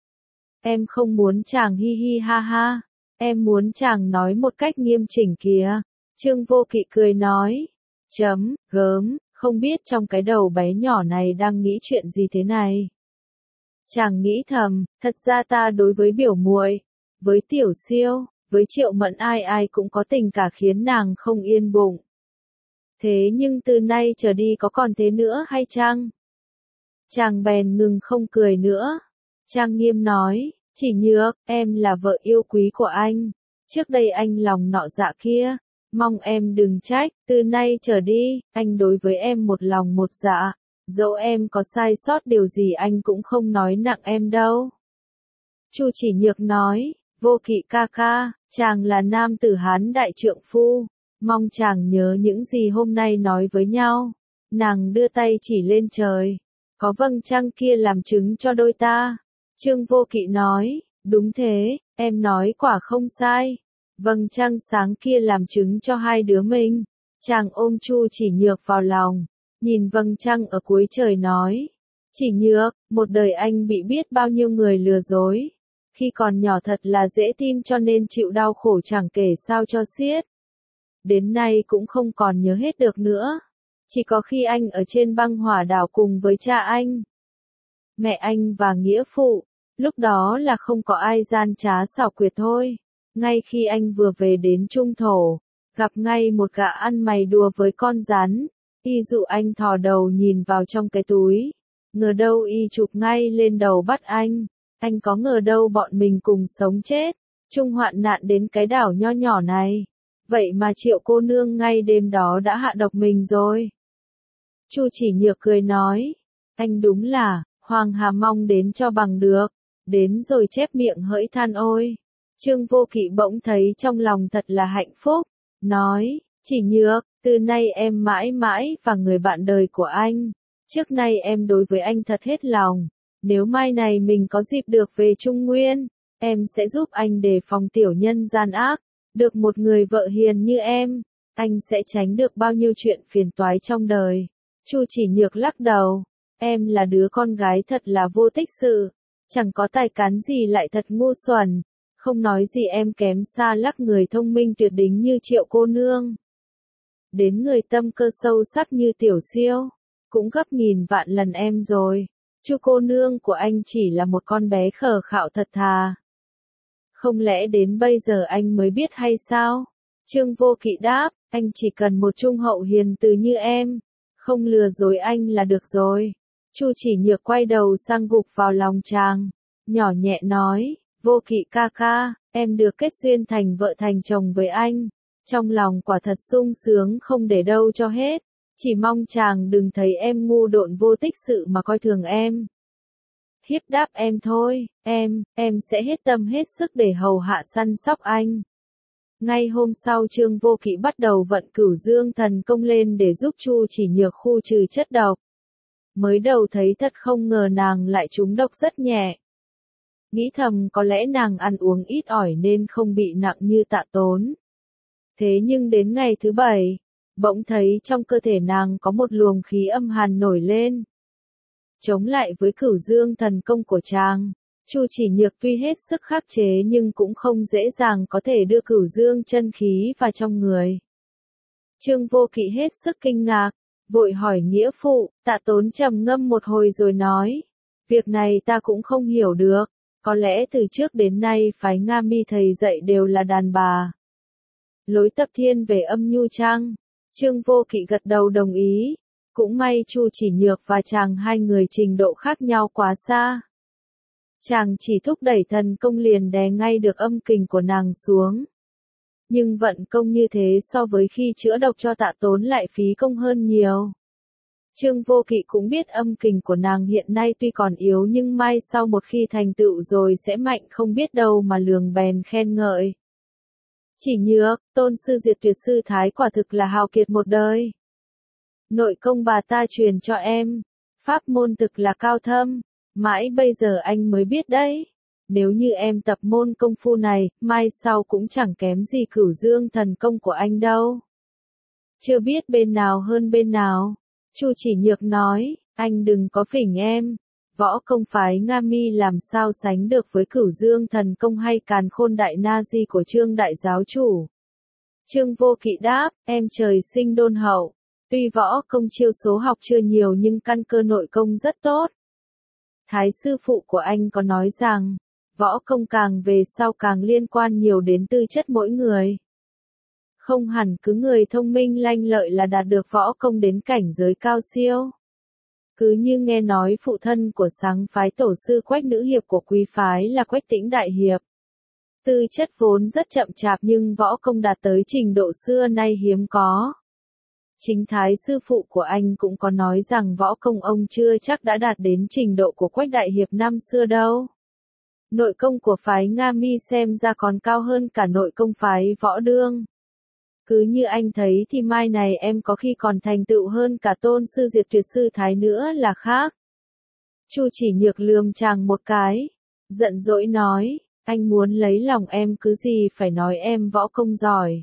em không muốn chàng hi hi ha ha, em muốn chàng nói một cách nghiêm chỉnh kìa. Trương Vô Kỵ cười nói, chấm, gớm, không biết trong cái đầu bé nhỏ này đang nghĩ chuyện gì thế này. Chàng nghĩ thầm, thật ra ta đối với biểu muội, với Tiểu Siêu, với Triệu Mẫn ai ai cũng có tình cả khiến nàng không yên bụng. Thế nhưng từ nay trở đi có còn thế nữa hay chăng? Chàng bèn ngừng không cười nữa. Trang nghiêm nói, Chỉ Nhược, em là vợ yêu quý của anh. Trước đây anh lòng nọ dạ kia. Mong em đừng trách, từ nay trở đi, anh đối với em một lòng một dạ. Dẫu em có sai sót điều gì anh cũng không nói nặng em đâu. Chu Chỉ Nhược nói, Vô Kỵ ca ca, chàng là nam tử Hán đại trượng phu. Mong chàng nhớ những gì hôm nay nói với nhau. Nàng đưa tay chỉ lên trời. Có vầng trăng kia làm chứng cho đôi ta. Trương Vô Kỵ nói, đúng thế, em nói quả không sai. Vầng trăng sáng kia làm chứng cho hai đứa mình. Chàng ôm Chu Chỉ Nhược vào lòng, nhìn vầng trăng ở cuối trời nói. Chỉ Nhược, một đời anh bị biết bao nhiêu người lừa dối. Khi còn nhỏ thật là dễ tin cho nên chịu đau khổ chẳng kể sao cho xiết. Đến nay cũng không còn nhớ hết được nữa. Chỉ có khi anh ở trên băng hỏa đảo cùng với cha anh, mẹ anh và nghĩa phụ, lúc đó là không có ai gian trá xảo quyệt thôi. Ngay khi anh vừa về đến Trung Thổ, gặp ngay một gã ăn mày đùa với con rắn, y dụ anh thò đầu nhìn vào trong cái túi, ngờ đâu y chụp ngay lên đầu bắt anh, anh có ngờ đâu bọn mình cùng sống chết, chung hoạn nạn đến cái đảo nho nhỏ này, vậy mà Triệu cô nương ngay đêm đó đã hạ độc mình rồi. Chu Chỉ Nhược cười nói, anh đúng là, Hoàng Hà mong đến cho bằng được, đến rồi chép miệng hỡi than ôi. Trương Vô Kỵ bỗng thấy trong lòng thật là hạnh phúc, nói, Chỉ Nhược, từ nay em mãi mãi và người bạn đời của anh, trước nay em đối với anh thật hết lòng, nếu mai này mình có dịp được về Trung Nguyên, em sẽ giúp anh đề phòng tiểu nhân gian ác, được một người vợ hiền như em, anh sẽ tránh được bao nhiêu chuyện phiền toái trong đời. Chu Chỉ Nhược lắc đầu, em là đứa con gái thật là vô tích sự, chẳng có tài cán gì lại thật ngu xuẩn, không nói gì em kém xa lắc người thông minh tuyệt đỉnh như Triệu cô nương. Đến người tâm cơ sâu sắc như Tiểu Siêu, cũng gấp nghìn vạn lần em rồi, Chu cô nương của anh chỉ là một con bé khờ khạo thật thà. Không lẽ đến bây giờ anh mới biết hay sao? Trương Vô Kỵ đáp, anh chỉ cần một trung hậu hiền từ như em, không lừa dối anh là được rồi. Chu Chỉ Nhược quay đầu sang gục vào lòng chàng, nhỏ nhẹ nói, Vô Kỵ ca ca, em được kết duyên thành vợ thành chồng với anh, trong lòng quả thật sung sướng không để đâu cho hết, chỉ mong chàng đừng thấy em ngu độn vô tích sự mà coi thường em. Hiếp đáp em thôi, em, em sẽ hết tâm hết sức để hầu hạ săn sóc anh. Ngay hôm sau Trương Vô Kỵ bắt đầu vận Cửu Dương thần công lên để giúp Chu Chỉ Nhược khu trừ chất độc. Mới đầu thấy thật không ngờ nàng lại trúng độc rất nhẹ. Nghĩ thầm có lẽ nàng ăn uống ít ỏi nên không bị nặng như Tạ Tốn. Thế nhưng đến ngày thứ bảy, bỗng thấy trong cơ thể nàng có một luồng khí âm hàn nổi lên. Chống lại với Cửu Dương thần công của chàng, Chu Chỉ Nhược tuy hết sức khắc chế nhưng cũng không dễ dàng có thể đưa Cửu Dương chân khí vào trong người. Trương Vô Kỵ hết sức kinh ngạc, vội hỏi nghĩa phụ, Tạ Tốn trầm ngâm một hồi rồi nói, việc này ta cũng không hiểu được, có lẽ từ trước đến nay phái Nga Mi thầy dạy đều là đàn bà. Lối tập thiên về âm nhu chăng? Trương Vô Kỵ gật đầu đồng ý, cũng may Chu Chỉ Nhược và chàng hai người trình độ khác nhau quá xa. Chàng chỉ thúc đẩy thần công liền đè ngay được âm kình của nàng xuống. Nhưng vận công như thế so với khi chữa độc cho Tạ Tốn lại phí công hơn nhiều. Trương Vô Kỵ cũng biết âm kình của nàng hiện nay tuy còn yếu nhưng mai sau một khi thành tựu rồi sẽ mạnh không biết đâu mà lường bèn khen ngợi. Chỉ Nhược, tôn sư Diệt Tuyệt sư thái quả thực là hào kiệt một đời. Nội công bà ta truyền cho em, pháp môn thực là cao thâm, mãi bây giờ anh mới biết đấy. Nếu như em tập môn công phu này, mai sau cũng chẳng kém gì Cửu Dương thần công của anh đâu. Chưa biết bên nào hơn bên nào. Chu Chỉ Nhược nói, anh đừng có phỉnh em. Võ công phái Nga Mi làm sao sánh được với Cửu Dương thần công hay Càn Khôn Đại Na Di của Trương Đại Giáo Chủ. Trương Vô Kỵ đáp, em trời sinh đôn hậu. Tuy võ công chiêu số học chưa nhiều nhưng căn cơ nội công rất tốt. Thái sư phụ của anh có nói rằng, võ công càng về sau càng liên quan nhiều đến tư chất mỗi người. Không hẳn cứ người thông minh lanh lợi là đạt được võ công đến cảnh giới cao siêu. Cứ như nghe nói phụ thân của sáng phái tổ sư Quách nữ hiệp của quý phái là Quách Tĩnh đại hiệp. Tư chất vốn rất chậm chạp nhưng võ công đạt tới trình độ xưa nay hiếm có. Chính thái sư phụ của anh cũng có nói rằng võ công ông chưa chắc đã đạt đến trình độ của Quách đại hiệp năm xưa đâu. Nội công của phái Nga Mi xem ra còn cao hơn cả nội công phái Võ Đương. Cứ như anh thấy thì mai này em có khi còn thành tựu hơn cả tôn sư Diệt Tuyệt sư Thái nữa là khác. Chu Chỉ Nhược lườm chàng một cái, giận dỗi nói, anh muốn lấy lòng em cứ gì phải nói em võ công giỏi.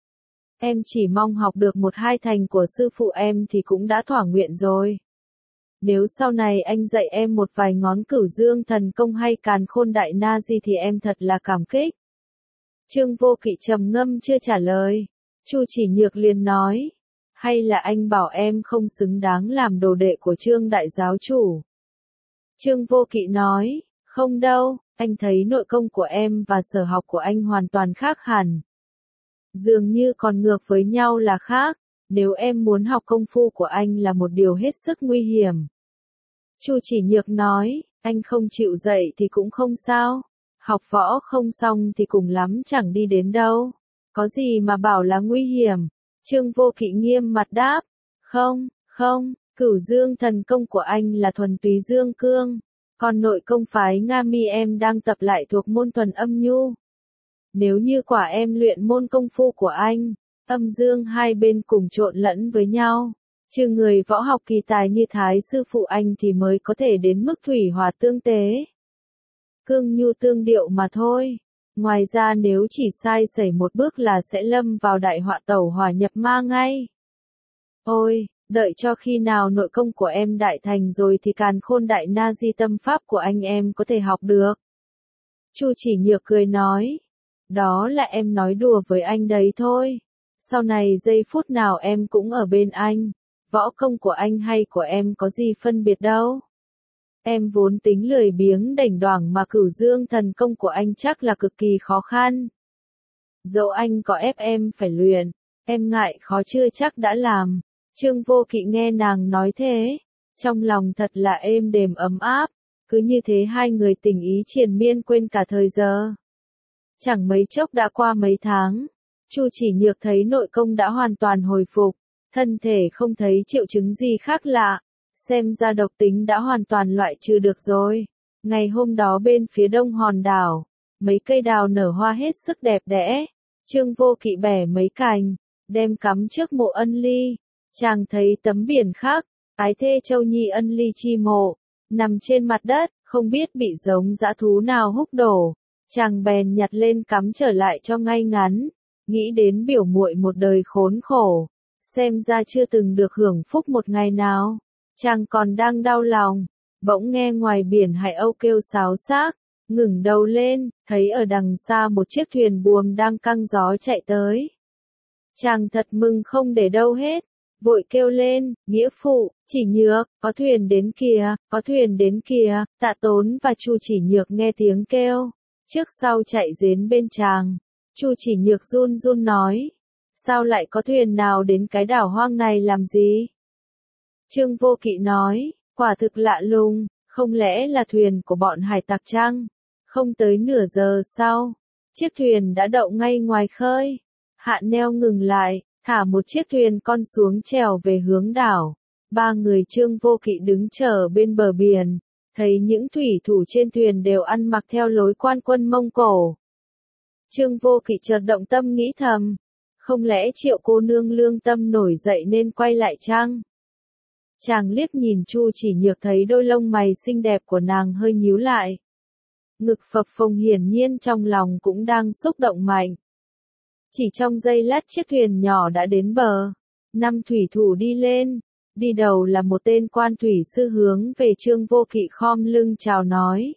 Em chỉ mong học được một hai thành của sư phụ em thì cũng đã thỏa nguyện rồi. Nếu sau này anh dạy em một vài ngón Cửu Dương thần công hay Càn Khôn Đại Na Di thì em thật là cảm kích. Trương Vô Kỵ trầm ngâm chưa trả lời. Chu Chỉ Nhược liền nói, hay là anh bảo em không xứng đáng làm đồ đệ của Trương đại giáo chủ. Trương Vô Kỵ nói, không đâu, anh thấy nội công của em và sở học của anh hoàn toàn khác hẳn. Dường như còn ngược với nhau là khác, nếu em muốn học công phu của anh là một điều hết sức nguy hiểm. Chu Chỉ Nhược nói, anh không chịu dạy thì cũng không sao, học võ không xong thì cùng lắm chẳng đi đến đâu. Có gì mà bảo là nguy hiểm? Trương Vô Kỵ nghiêm mặt đáp, không, không, Cửu Dương thần công của anh là thuần túy dương cương, còn nội công phái Nga Mi em đang tập lại thuộc môn thuần âm nhu. Nếu như quả em luyện môn công phu của anh, âm dương hai bên cùng trộn lẫn với nhau, trừ người võ học kỳ tài như thái sư phụ anh thì mới có thể đến mức thủy hòa tương tế. Cương nhu tương điệu mà thôi. Ngoài ra nếu chỉ sai sẩy một bước là sẽ lâm vào đại họa tẩu hỏa nhập ma ngay. Ôi, đợi cho khi nào nội công của em đại thành rồi thì Càn Khôn Đại Na Di tâm pháp của anh em có thể học được. Chu Chỉ Nhược cười nói, đó là em nói đùa với anh đấy thôi. Sau này giây phút nào em cũng ở bên anh, võ công của anh hay của em có gì phân biệt đâu. Em vốn tính lười biếng đảnh đoảng mà Cửu Dương thần công của anh chắc là cực kỳ khó khăn. Dẫu anh có ép em phải luyện, em ngại khó chưa chắc đã làm. Trương Vô Kỵ nghe nàng nói thế, trong lòng thật là êm đềm ấm áp, cứ như thế hai người tình ý triền miên quên cả thời giờ. Chẳng mấy chốc đã qua mấy tháng, Chu Chỉ Nhược thấy nội công đã hoàn toàn hồi phục, thân thể không thấy triệu chứng gì khác lạ. Xem ra độc tính đã hoàn toàn loại trừ được rồi. Ngày hôm đó bên phía đông hòn đảo, mấy cây đào nở hoa hết sức đẹp đẽ. Trương Vô Kỵ bẻ mấy cành, đem cắm trước mộ Ân Ly. Chàng thấy tấm biển khác, ái thê Châu Nhi Ân Ly chi mộ, nằm trên mặt đất, không biết bị giống dã thú nào húc đổ. Chàng bèn nhặt lên cắm trở lại cho ngay ngắn, nghĩ đến biểu muội một đời khốn khổ, xem ra chưa từng được hưởng phúc một ngày nào. Chàng còn đang đau lòng, bỗng nghe ngoài biển hải âu kêu xáo xác, ngẩng đầu lên, thấy ở đằng xa một chiếc thuyền buồm đang căng gió chạy tới. Chàng thật mừng không để đâu hết, vội kêu lên, nghĩa phụ, Chỉ Nhược, có thuyền đến kìa, có thuyền đến kìa. Tạ Tốn và Chu Chỉ Nhược nghe tiếng kêu, trước sau chạy đến bên chàng. Chu Chỉ Nhược run run nói, sao lại có thuyền nào đến cái đảo hoang này làm gì? Trương Vô Kỵ nói, quả thực lạ lùng, không lẽ là thuyền của bọn hải tặc chăng? Không tới nửa giờ sau, chiếc thuyền đã đậu ngay ngoài khơi. Hạ neo ngừng lại, thả một chiếc thuyền con xuống chèo về hướng đảo. Ba người Trương Vô Kỵ đứng chờ bên bờ biển, thấy những thủy thủ trên thuyền đều ăn mặc theo lối quan quân Mông Cổ. Trương Vô Kỵ chợt động tâm nghĩ thầm, không lẽ Triệu cô nương lương tâm nổi dậy nên quay lại chăng? Chàng liếc nhìn Chu Chỉ Nhược thấy đôi lông mày xinh đẹp của nàng hơi nhíu lại. Ngực phập phồng hiển nhiên trong lòng cũng đang xúc động mạnh. Chỉ trong giây lát chiếc thuyền nhỏ đã đến bờ. Năm thủy thủ đi lên. Đi đầu là một tên quan thủy sư hướng về Trương Vô Kỵ khom lưng chào nói.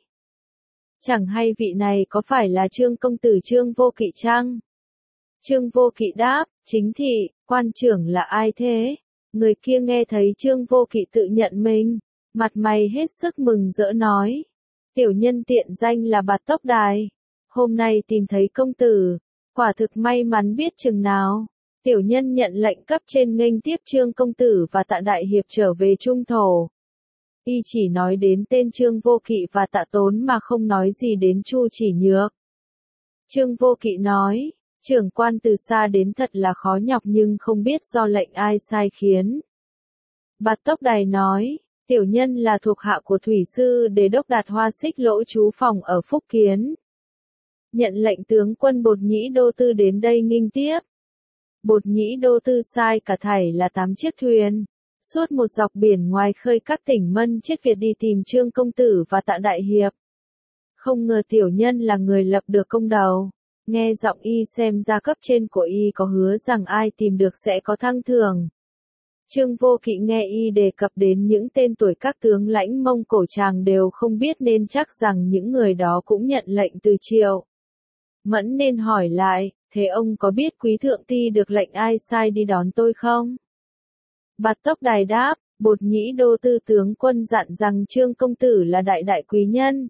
Chẳng hay vị này có phải là Trương công tử Trương Vô Kỵ chăng? Trương Vô Kỵ đáp, chính thị, quan trưởng là ai thế? Người kia nghe thấy Trương Vô Kỵ tự nhận mình, mặt mày hết sức mừng rỡ nói. Tiểu nhân tiện danh là Bạt Tốc Đài. Hôm nay tìm thấy công tử, quả thực may mắn biết chừng nào. Tiểu nhân nhận lệnh cấp trên nghênh tiếp Trương công tử và Tạ đại hiệp trở về trung thổ. Y chỉ nói đến tên Trương Vô Kỵ và Tạ Tốn mà không nói gì đến Chu Chỉ Nhược. Trương Vô Kỵ nói, trưởng quan từ xa đến thật là khó nhọc nhưng không biết do lệnh ai sai khiến. Bạt Tốc Đài nói, tiểu nhân là thuộc hạ của Thủy Sư Đế đốc Đạt Hoa Xích Lỗ trú phòng ở Phúc Kiến. Nhận lệnh tướng quân Bột Nhĩ Đô Tư đến đây nghinh tiếp. Bột Nhĩ Đô Tư sai cả thảy là tám chiếc thuyền. Suốt một dọc biển ngoài khơi các tỉnh Mân Chiết Việt đi tìm Trương Công Tử và Tạ Đại Hiệp. Không ngờ tiểu nhân là người lập được công đầu. Nghe giọng y xem ra cấp trên của y có hứa rằng ai tìm được sẽ có thăng thưởng. Trương Vô Kỵ nghe y đề cập đến những tên tuổi các tướng lãnh Mông Cổ chàng đều không biết nên chắc rằng những người đó cũng nhận lệnh từ Triệu Mẫn nên hỏi lại, thế ông có biết quý thượng ti được lệnh ai sai đi đón tôi không? Bạt Tốc Đài đáp, Bột Nhĩ Đô Tư tướng quân dặn rằng Trương Công Tử là đại đại quý nhân.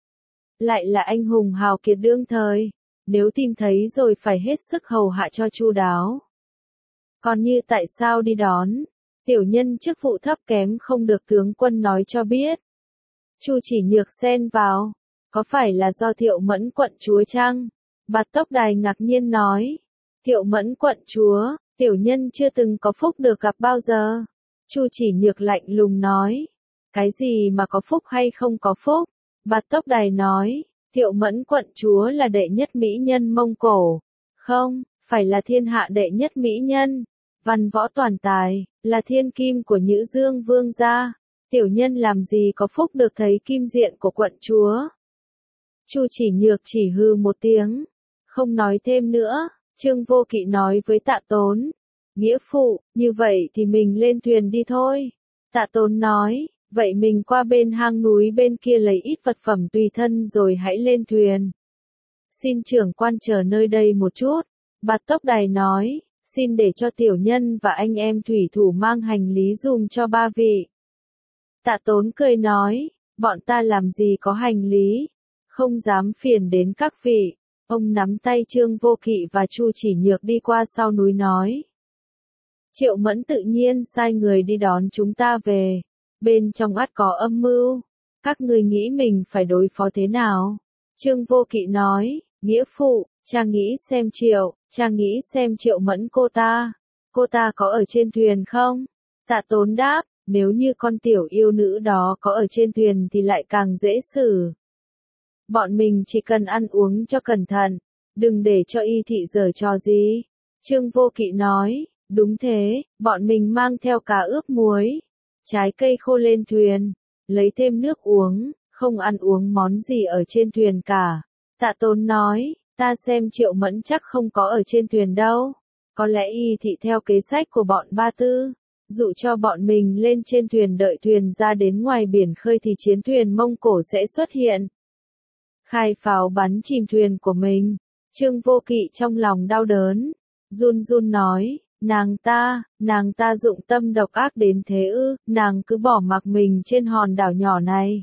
Lại là anh hùng hào kiệt đương thời, nếu tìm thấy rồi phải hết sức hầu hạ cho chu đáo. Còn như tại sao đi đón, tiểu nhân chức vụ thấp kém không được tướng quân nói cho biết. Chu Chỉ Nhược xen vào, có phải là do Thiệu Mẫn quận chúa chăng? Bạt Tốc Đài ngạc nhiên nói, Thiệu Mẫn quận chúa, tiểu nhân chưa từng có phúc được gặp bao giờ. Chu Chỉ Nhược lạnh lùng nói, cái gì mà có phúc hay không có phúc? Bạt Tốc Đài nói, Thiệu Mẫn quận chúa là đệ nhất mỹ nhân Mông Cổ. Không, phải là thiên hạ đệ nhất mỹ nhân. Văn võ toàn tài, là thiên kim của Nhữ Dương vương gia. Tiểu nhân làm gì có phúc được thấy kim diện của quận chúa. Chu Chỉ Nhược chỉ hừ một tiếng, không nói thêm nữa. Trương Vô Kỵ nói với Tạ Tốn, nghĩa phụ, như vậy thì mình lên thuyền đi thôi. Tạ Tốn nói, vậy mình qua bên hang núi bên kia lấy ít vật phẩm tùy thân rồi hãy lên thuyền. Xin trưởng quan chờ nơi đây một chút. Bạt Tốc Đài nói, xin để cho tiểu nhân và anh em thủy thủ mang hành lý dùm cho ba vị. Tạ Tốn cười nói, bọn ta làm gì có hành lý, không dám phiền đến các vị. Ông nắm tay Trương Vô Kỵ và Chu Chỉ Nhược đi qua sau núi nói. Triệu Mẫn tự nhiên sai người đi đón chúng ta về. Bên trong ắt có âm mưu. Các người nghĩ mình phải đối phó thế nào? Trương Vô Kỵ nói, nghĩa phụ, cha nghĩ xem Triệu, cha nghĩ xem Triệu Mẫn cô ta. Cô ta có ở trên thuyền không? Tạ Tốn đáp, nếu như con tiểu yêu nữ đó có ở trên thuyền thì lại càng dễ xử. Bọn mình chỉ cần ăn uống cho cẩn thận, đừng để cho y thị giở trò gì. Trương Vô Kỵ nói, đúng thế, bọn mình mang theo cá ướp muối, trái cây khô lên thuyền, lấy thêm nước uống, không ăn uống món gì ở trên thuyền cả. Tạ Tốn nói, ta xem Triệu Mẫn chắc không có ở trên thuyền đâu, có lẽ y thị theo kế sách của bọn Ba Tư, dụ cho bọn mình lên trên thuyền đợi thuyền ra đến ngoài biển khơi thì chiến thuyền Mông Cổ sẽ xuất hiện. Khai pháo bắn chìm thuyền của mình. Trương Vô Kỵ trong lòng đau đớn, run run nói, nàng ta, nàng ta dụng tâm độc ác đến thế ư, nàng cứ bỏ mặc mình trên hòn đảo nhỏ này.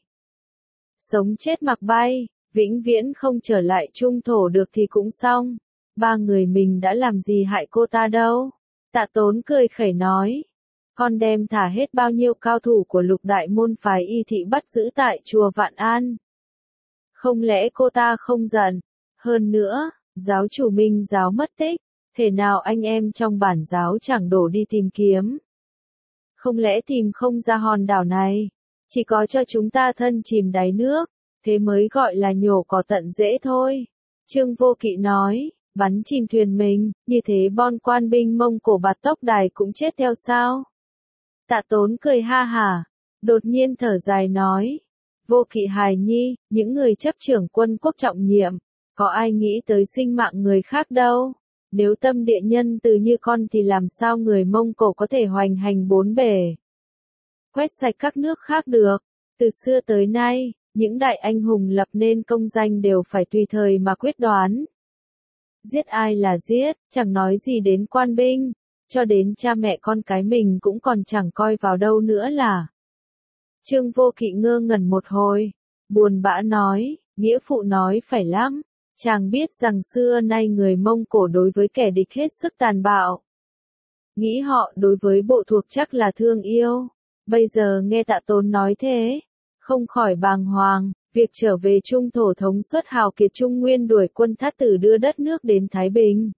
Sống chết mặc bay, vĩnh viễn không trở lại trung thổ được thì cũng xong. Ba người mình đã làm gì hại cô ta đâu. Tạ Tốn cười khẩy nói, con đem thả hết bao nhiêu cao thủ của lục đại môn phái y thị bắt giữ tại chùa Vạn An. Không lẽ cô ta không giận? Hơn nữa, giáo chủ Minh giáo mất tích, thể nào anh em trong bản giáo chẳng đổ đi tìm kiếm? Không lẽ tìm không ra hòn đảo này, chỉ có cho chúng ta thân chìm đáy nước, thế mới gọi là nhổ cỏ tận rễ thôi. Trương Vô Kỵ nói, bắn chìm thuyền mình, như thế bon quan binh Mông Cổ Bạt Tốc Đài cũng chết theo sao? Tạ Tốn cười ha hả, đột nhiên thở dài nói, Vô Kỵ hài nhi, những người chấp trưởng quân quốc trọng nhiệm, có ai nghĩ tới sinh mạng người khác đâu. Nếu tâm địa nhân từ như con thì làm sao người Mông Cổ có thể hoành hành bốn bể, quét sạch các nước khác được. Từ xưa tới nay, những đại anh hùng lập nên công danh đều phải tùy thời mà quyết đoán. Giết ai là giết, chẳng nói gì đến quan binh, cho đến cha mẹ con cái mình cũng còn chẳng coi vào đâu nữa là. Trương Vô Kỵ ngơ ngẩn một hồi, buồn bã nói, nghĩa phụ nói phải lắm, chàng biết rằng xưa nay người Mông Cổ đối với kẻ địch hết sức tàn bạo. Nghĩ họ đối với bộ thuộc chắc là thương yêu, Bây giờ nghe Tạ Tốn nói thế, không khỏi bàng hoàng, việc trở về Trung thổ thống suất hào kiệt Trung Nguyên đuổi quân Thát Tử đưa đất nước đến Thái Bình.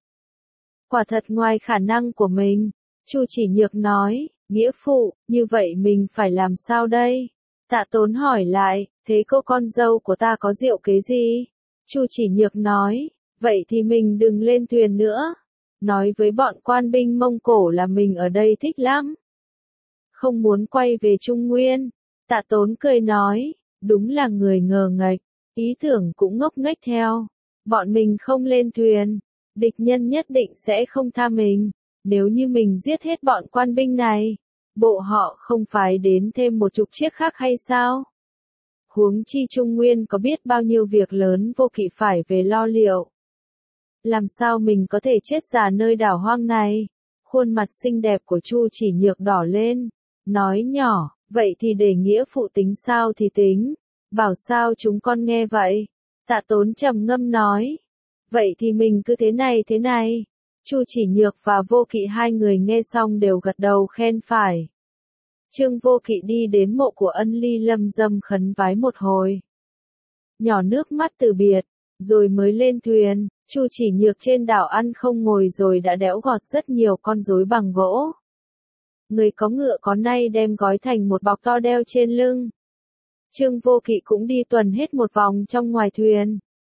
Quả thật ngoài khả năng của mình, Chu Chỉ Nhược nói, nghĩa phụ, như vậy mình phải làm sao đây? Tạ Tốn hỏi lại, thế cô con dâu của ta có diệu kế gì? Chu Chỉ Nhược nói, vậy thì mình đừng lên thuyền nữa. Nói với bọn quan binh Mông Cổ là mình ở đây thích lắm. Không muốn quay về Trung Nguyên. Tạ Tốn cười nói, đúng là người ngờ nghệch, ý tưởng cũng ngốc nghếch theo. Bọn mình không lên thuyền, địch nhân nhất định sẽ không tha mình. Nếu như mình giết hết bọn quan binh này, bộ họ không phải đến thêm một chục chiếc khác hay sao? Huống chi Trung Nguyên có biết bao nhiêu việc lớn Vô Kỵ phải về lo liệu. Làm sao mình có thể chết già nơi đảo hoang này? Khuôn mặt xinh đẹp của Chu Chỉ Nhược đỏ lên, nói nhỏ, vậy thì để nghĩa phụ tính sao thì tính, bảo sao chúng con nghe vậy. Tạ Tốn trầm ngâm nói, vậy thì mình cứ thế này thế này. Chu Chỉ Nhược và Vô Kỵ hai người nghe xong đều gật đầu khen phải. Trương Vô Kỵ đi đến mộ của Ân Ly Lâm dâm khấn vái một hồi. Nhỏ nước mắt từ biệt, rồi mới lên thuyền. Chu Chỉ Nhược trên đảo ăn không ngồi rồi đã đẽo gọt rất nhiều con rối bằng gỗ. Người có ngựa có nai đem gói thành một bọc to đeo trên lưng. Trương Vô Kỵ cũng đi tuần hết một vòng trong ngoài thuyền.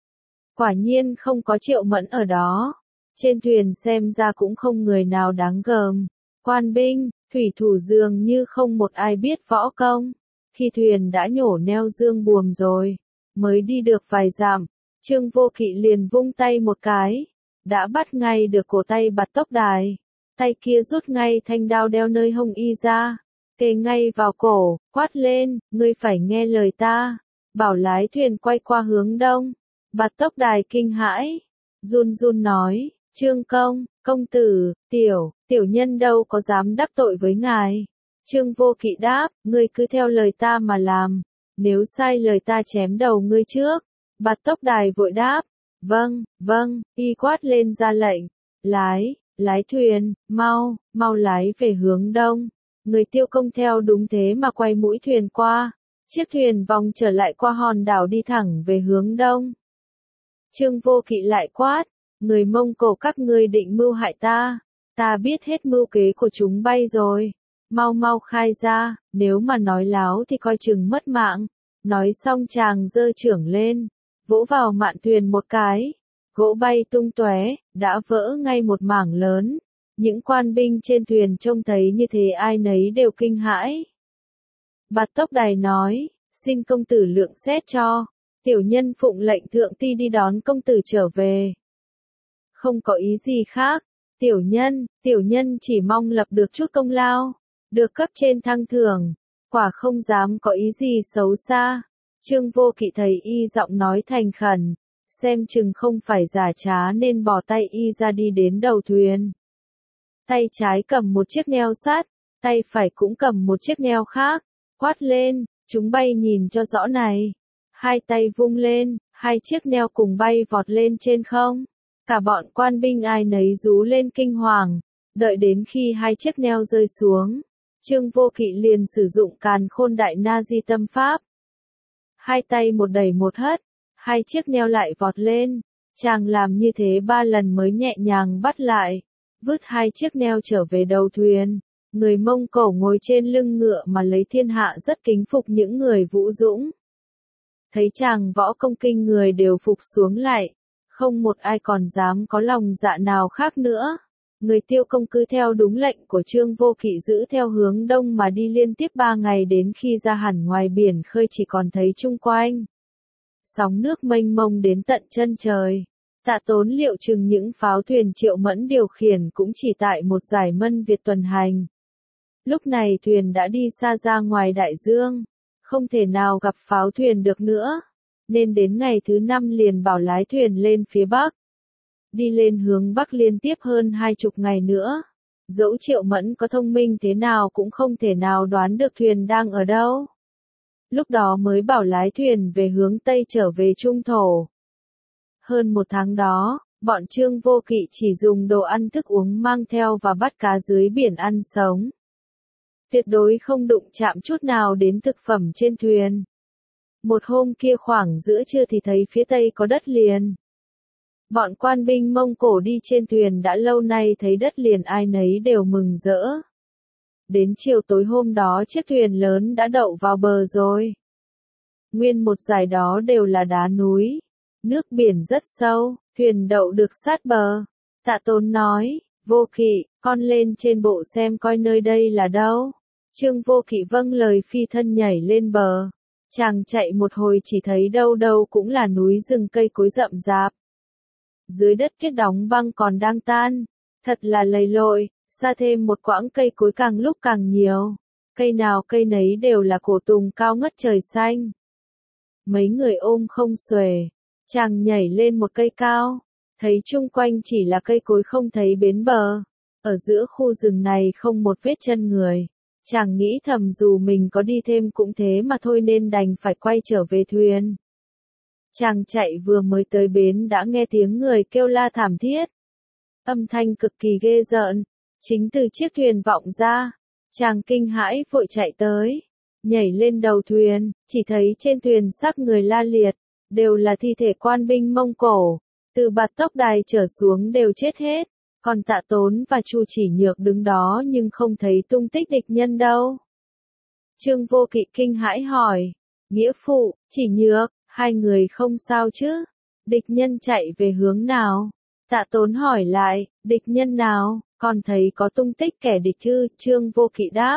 Quả nhiên không có Triệu Mẫn ở đó. Trên thuyền xem ra cũng không người nào đáng gờm. Quan binh, thủy thủ dường như không một ai biết võ công. Khi thuyền đã nhổ neo dương buồm rồi, mới đi được vài dặm, Trương Vô Kỵ liền vung tay một cái, đã bắt ngay được cổ tay Bạt Tốc Đài. Tay kia rút ngay thanh đao đeo nơi hông y ra, kề ngay vào cổ, quát lên, ngươi phải nghe lời ta, bảo lái thuyền quay qua hướng đông. Bạt Tốc Đài kinh hãi, run run nói, Trương công, công tử, tiểu, tiểu nhân đâu có dám đắc tội với ngài. Trương Vô Kỵ đáp, ngươi cứ theo lời ta mà làm, nếu sai lời ta chém đầu ngươi trước. Bạt Tốc Đài vội đáp, vâng, vâng, y quát lên ra lệnh, lái, lái thuyền, mau, mau lái về hướng đông. Người Tiêu Công theo đúng thế mà quay mũi thuyền qua, chiếc thuyền vòng trở lại qua hòn đảo đi thẳng về hướng đông. Trương Vô Kỵ lại quát, người Mông Cổ các ngươi định mưu hại ta, ta biết hết mưu kế của chúng bay rồi, mau mau khai ra, nếu mà nói láo thì coi chừng mất mạng. Nói xong chàng giơ chưởng lên, vỗ vào mạn thuyền một cái, gỗ bay tung tóe, đã vỡ ngay một mảng lớn. Những quan binh trên thuyền trông thấy như thế ai nấy đều kinh hãi. Bạt Tốc Đài nói, xin công tử lượng xét cho, tiểu nhân phụng lệnh thượng ti đi đón công tử trở về. Không có ý gì khác, tiểu nhân, tiểu nhân chỉ mong lập được chút công lao, được cấp trên thăng thưởng, quả không dám có ý gì xấu xa. Trương Vô Kỵ thấy y giọng nói thành khẩn, xem chừng không phải giả trá nên bỏ tay y ra đi đến đầu thuyền. Tay trái cầm một chiếc neo sắt, tay phải cũng cầm một chiếc neo khác, quát lên, chúng bay nhìn cho rõ này. Hai tay vung lên, hai chiếc neo cùng bay vọt lên trên không. Cả bọn quan binh ai nấy rú lên kinh hoàng, đợi đến khi hai chiếc neo rơi xuống, Trương Vô Kỵ liền sử dụng Càn Khôn Đại Na Di Tâm Pháp. Hai tay một đẩy một hất, hai chiếc neo lại vọt lên, chàng làm như thế ba lần mới nhẹ nhàng bắt lại, vứt hai chiếc neo trở về đầu thuyền. Người Mông Cổ ngồi trên lưng ngựa mà lấy thiên hạ rất kính phục những người vũ dũng. Thấy chàng võ công kinh người đều phục xuống lại, không một ai còn dám có lòng dạ nào khác nữa. Người Tiêu Công cứ theo đúng lệnh của Trương Vô Kỵ giữ theo hướng đông mà đi liên tiếp ba ngày đến khi ra hẳn ngoài biển khơi chỉ còn thấy chung quanh sóng nước mênh mông đến tận chân trời. Tạ Tốn liệu chừng những pháo thuyền Triệu Mẫn điều khiển cũng chỉ tại một giải Mân Việt tuần hành. Lúc này thuyền đã đi xa ra ngoài đại dương, không thể nào gặp pháo thuyền được nữa, nên đến ngày thứ năm liền bảo lái thuyền lên phía bắc. Đi lên hướng bắc liên tiếp hơn hai chục ngày nữa. Dẫu Triệu Mẫn có thông minh thế nào cũng không thể nào đoán được thuyền đang ở đâu. Lúc đó mới bảo lái thuyền về hướng tây trở về Trung thổ. Hơn một tháng đó, bọn Trương Vô Kỵ chỉ dùng đồ ăn thức uống mang theo và bắt cá dưới biển ăn sống. tuyệt đối không đụng chạm chút nào đến thực phẩm trên thuyền. Một hôm kia khoảng giữa trưa thì thấy phía tây có đất liền. Bọn quan binh Mông Cổ đi trên thuyền đã lâu nay thấy đất liền ai nấy đều mừng rỡ. Đến chiều tối hôm đó chiếc thuyền lớn đã đậu vào bờ rồi. Nguyên một dải đó đều là đá núi. Nước biển rất sâu, thuyền đậu được sát bờ. Tạ Tốn nói, Vô Kỵ, con lên trên bộ xem coi nơi đây là đâu. Trương Vô Kỵ vâng lời phi thân nhảy lên bờ. Chàng chạy một hồi chỉ thấy đâu đâu cũng là núi rừng cây cối rậm rạp. Dưới đất tuyết đóng băng còn đang tan. Thật là lầy lội, xa thêm một quãng cây cối càng lúc càng nhiều. Cây nào cây nấy đều là cổ tùng cao ngất trời xanh. Mấy người ôm không xuể. Chàng nhảy lên một cây cao. Thấy chung quanh chỉ là cây cối không thấy bến bờ. Ở giữa khu rừng này không một vết chân người. Chàng nghĩ thầm dù mình có đi thêm cũng thế mà thôi nên đành phải quay trở về thuyền. Chàng chạy vừa mới tới bến đã nghe tiếng người kêu la thảm thiết. Âm thanh cực kỳ ghê rợn, chính từ chiếc thuyền vọng ra. Chàng kinh hãi vội chạy tới, nhảy lên đầu thuyền, chỉ thấy trên thuyền xác người la liệt, đều là thi thể quan binh Mông Cổ, từ Bạt Tốc Đài trở xuống đều chết hết, còn Tạ Tốn và Chu Chỉ Nhược đứng đó nhưng không thấy tung tích địch nhân đâu. Trương Vô Kỵ kinh hãi hỏi, nghĩa phụ, Chỉ Nhược, hai người không sao chứ? Địch nhân chạy về hướng nào? Tạ Tốn hỏi lại, địch nhân nào, còn thấy có tung tích kẻ địch chứ? Trương Vô Kỵ đáp.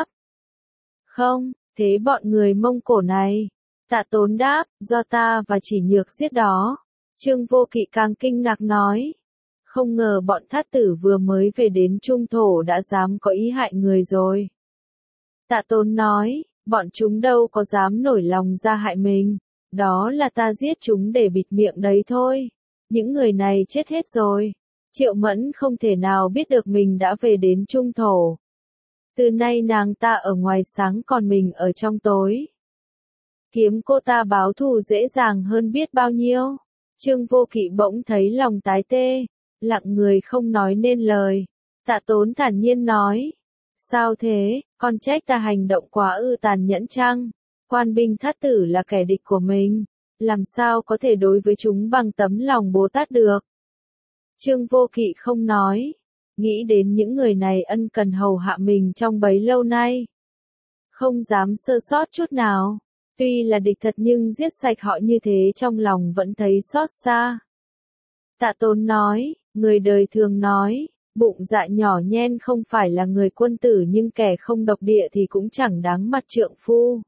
Không, thế bọn người Mông Cổ này. Tạ Tốn đáp, do ta và Chỉ Nhược giết đó. Trương Vô Kỵ càng kinh ngạc nói. Không ngờ bọn thát tử vừa mới về đến Trung Thổ đã dám có ý hại người rồi. Tạ Tốn nói, bọn chúng đâu có dám nổi lòng ra hại mình. Đó là ta giết chúng để bịt miệng đấy thôi. Những người này chết hết rồi. Triệu Mẫn không thể nào biết được mình đã về đến Trung Thổ. Từ nay nàng ta ở ngoài sáng còn mình ở trong tối. Kiếm cô ta báo thù dễ dàng hơn biết bao nhiêu. Trương Vô Kỵ bỗng thấy lòng tái tê, lặng người không nói nên lời. Tạ Tốn thản nhiên nói. Sao thế, con trách ta hành động quá ư tàn nhẫn chăng? Quan binh thát tử là kẻ địch của mình, làm sao có thể đối với chúng bằng tấm lòng Bồ Tát được? Trương Vô Kỵ không nói, nghĩ đến những người này ân cần hầu hạ mình trong bấy lâu nay. Không dám sơ sót chút nào, tuy là địch thật nhưng giết sạch họ như thế trong lòng vẫn thấy xót xa. Tạ Tốn nói, người đời thường nói, bụng dạ nhỏ nhen không phải là người quân tử nhưng kẻ không độc địa thì cũng chẳng đáng mặt trượng phu.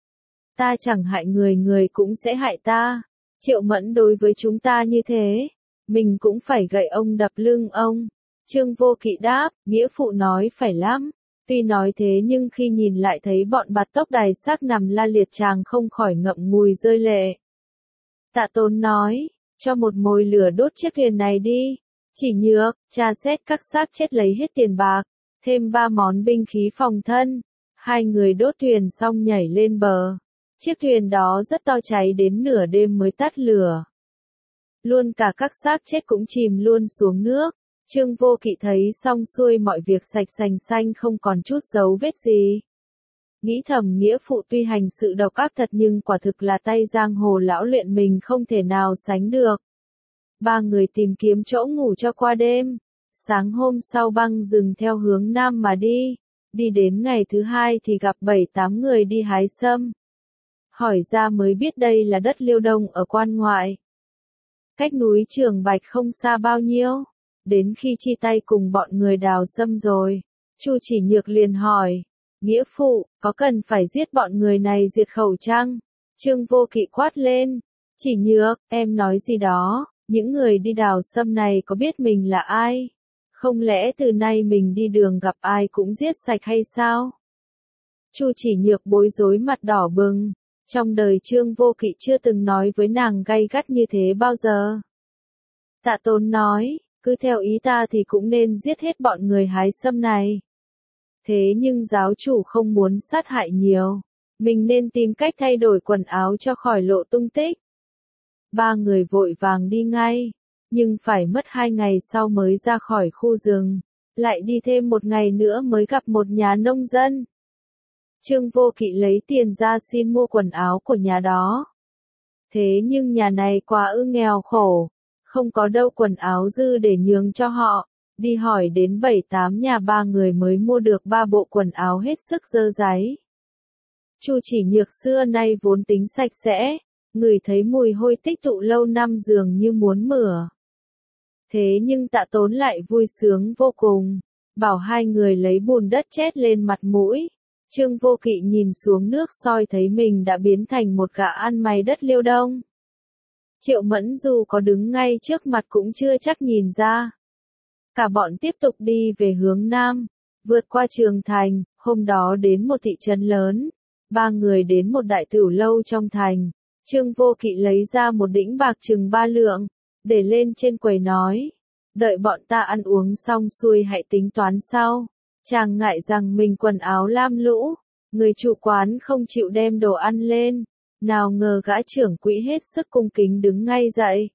Ta chẳng hại người người cũng sẽ hại ta. Triệu Mẫn đối với chúng ta như thế, mình cũng phải gậy ông đập lưng ông. Trương Vô Kỵ đáp, nghĩa phụ nói phải lắm. Tuy nói thế nhưng khi nhìn lại thấy bọn Bạt Tốc Đài xác nằm la liệt chàng không khỏi ngậm ngùi rơi lệ. Tạ Tốn nói, cho một mồi lửa đốt chiếc thuyền này đi. Chỉ Nhược, tra xét các xác chết lấy hết tiền bạc, thêm ba món binh khí phòng thân. Hai người đốt thuyền xong nhảy lên bờ. Chiếc thuyền đó rất to cháy đến nửa đêm mới tắt lửa. Luôn cả các xác chết cũng chìm luôn xuống nước. Trương Vô Kỵ thấy xong xuôi mọi việc sạch sành xanh không còn chút dấu vết gì. Nghĩ thầm nghĩa phụ tuy hành sự độc ác thật nhưng quả thực là tay giang hồ lão luyện mình không thể nào sánh được. Ba người tìm kiếm chỗ ngủ cho qua đêm. Sáng hôm sau băng rừng theo hướng nam mà đi. Đi đến ngày thứ hai thì gặp bảy tám người đi hái sâm. Hỏi ra mới biết đây là đất Liêu Đông ở quan ngoại. Cách núi Trường Bạch không xa bao nhiêu. Đến khi chi tay cùng bọn người đào sâm rồi, Chu Chỉ Nhược liền hỏi, nghĩa phụ, có cần phải giết bọn người này diệt khẩu chăng? Trương Vô Kỵ quát lên, Chỉ Nhược, em nói gì đó, những người đi đào sâm này có biết mình là ai? Không lẽ từ nay mình đi đường gặp ai cũng giết sạch hay sao? Chu Chỉ Nhược bối rối mặt đỏ bừng, trong đời Trương Vô Kỵ chưa từng nói với nàng gay gắt như thế bao giờ. Tạ Tốn nói, cứ theo ý ta thì cũng nên giết hết bọn người hái sâm này. Thế nhưng giáo chủ không muốn sát hại nhiều, mình nên tìm cách thay đổi quần áo cho khỏi lộ tung tích. Ba người vội vàng đi ngay, nhưng phải mất hai ngày sau mới ra khỏi khu rừng, lại đi thêm một ngày nữa mới gặp một nhà nông dân. Trương Vô Kỵ lấy tiền ra xin mua quần áo của nhà đó. Thế nhưng nhà này quá ư nghèo khổ, không có đâu quần áo dư để nhường cho họ. Đi hỏi đến bảy tám nhà ba người mới mua được ba bộ quần áo hết sức dơ dáy. Chu Chỉ Nhược xưa nay vốn tính sạch sẽ, ngửi thấy mùi hôi tích tụ lâu năm dường như muốn mửa. Thế nhưng Tạ Tốn lại vui sướng vô cùng, bảo hai người lấy bùn đất chét lên mặt mũi. Trương Vô Kỵ nhìn xuống nước soi thấy mình đã biến thành một gã ăn mày đất Liêu Đông. Triệu Mẫn dù có đứng ngay trước mặt cũng chưa chắc nhìn ra. Cả bọn tiếp tục đi về hướng Nam, vượt qua Trường Thành, hôm đó đến một thị trấn lớn. Ba người đến một đại tửu lâu trong thành. Trương Vô Kỵ lấy ra một đĩnh bạc chừng ba lượng, để lên trên quầy nói. Đợi bọn ta ăn uống xong xuôi hãy tính toán sau. Chàng ngại rằng mình quần áo lam lũ, người chủ quán không chịu đem đồ ăn lên. Nào ngờ gã trưởng quỹ hết sức cung kính đứng ngay dậy.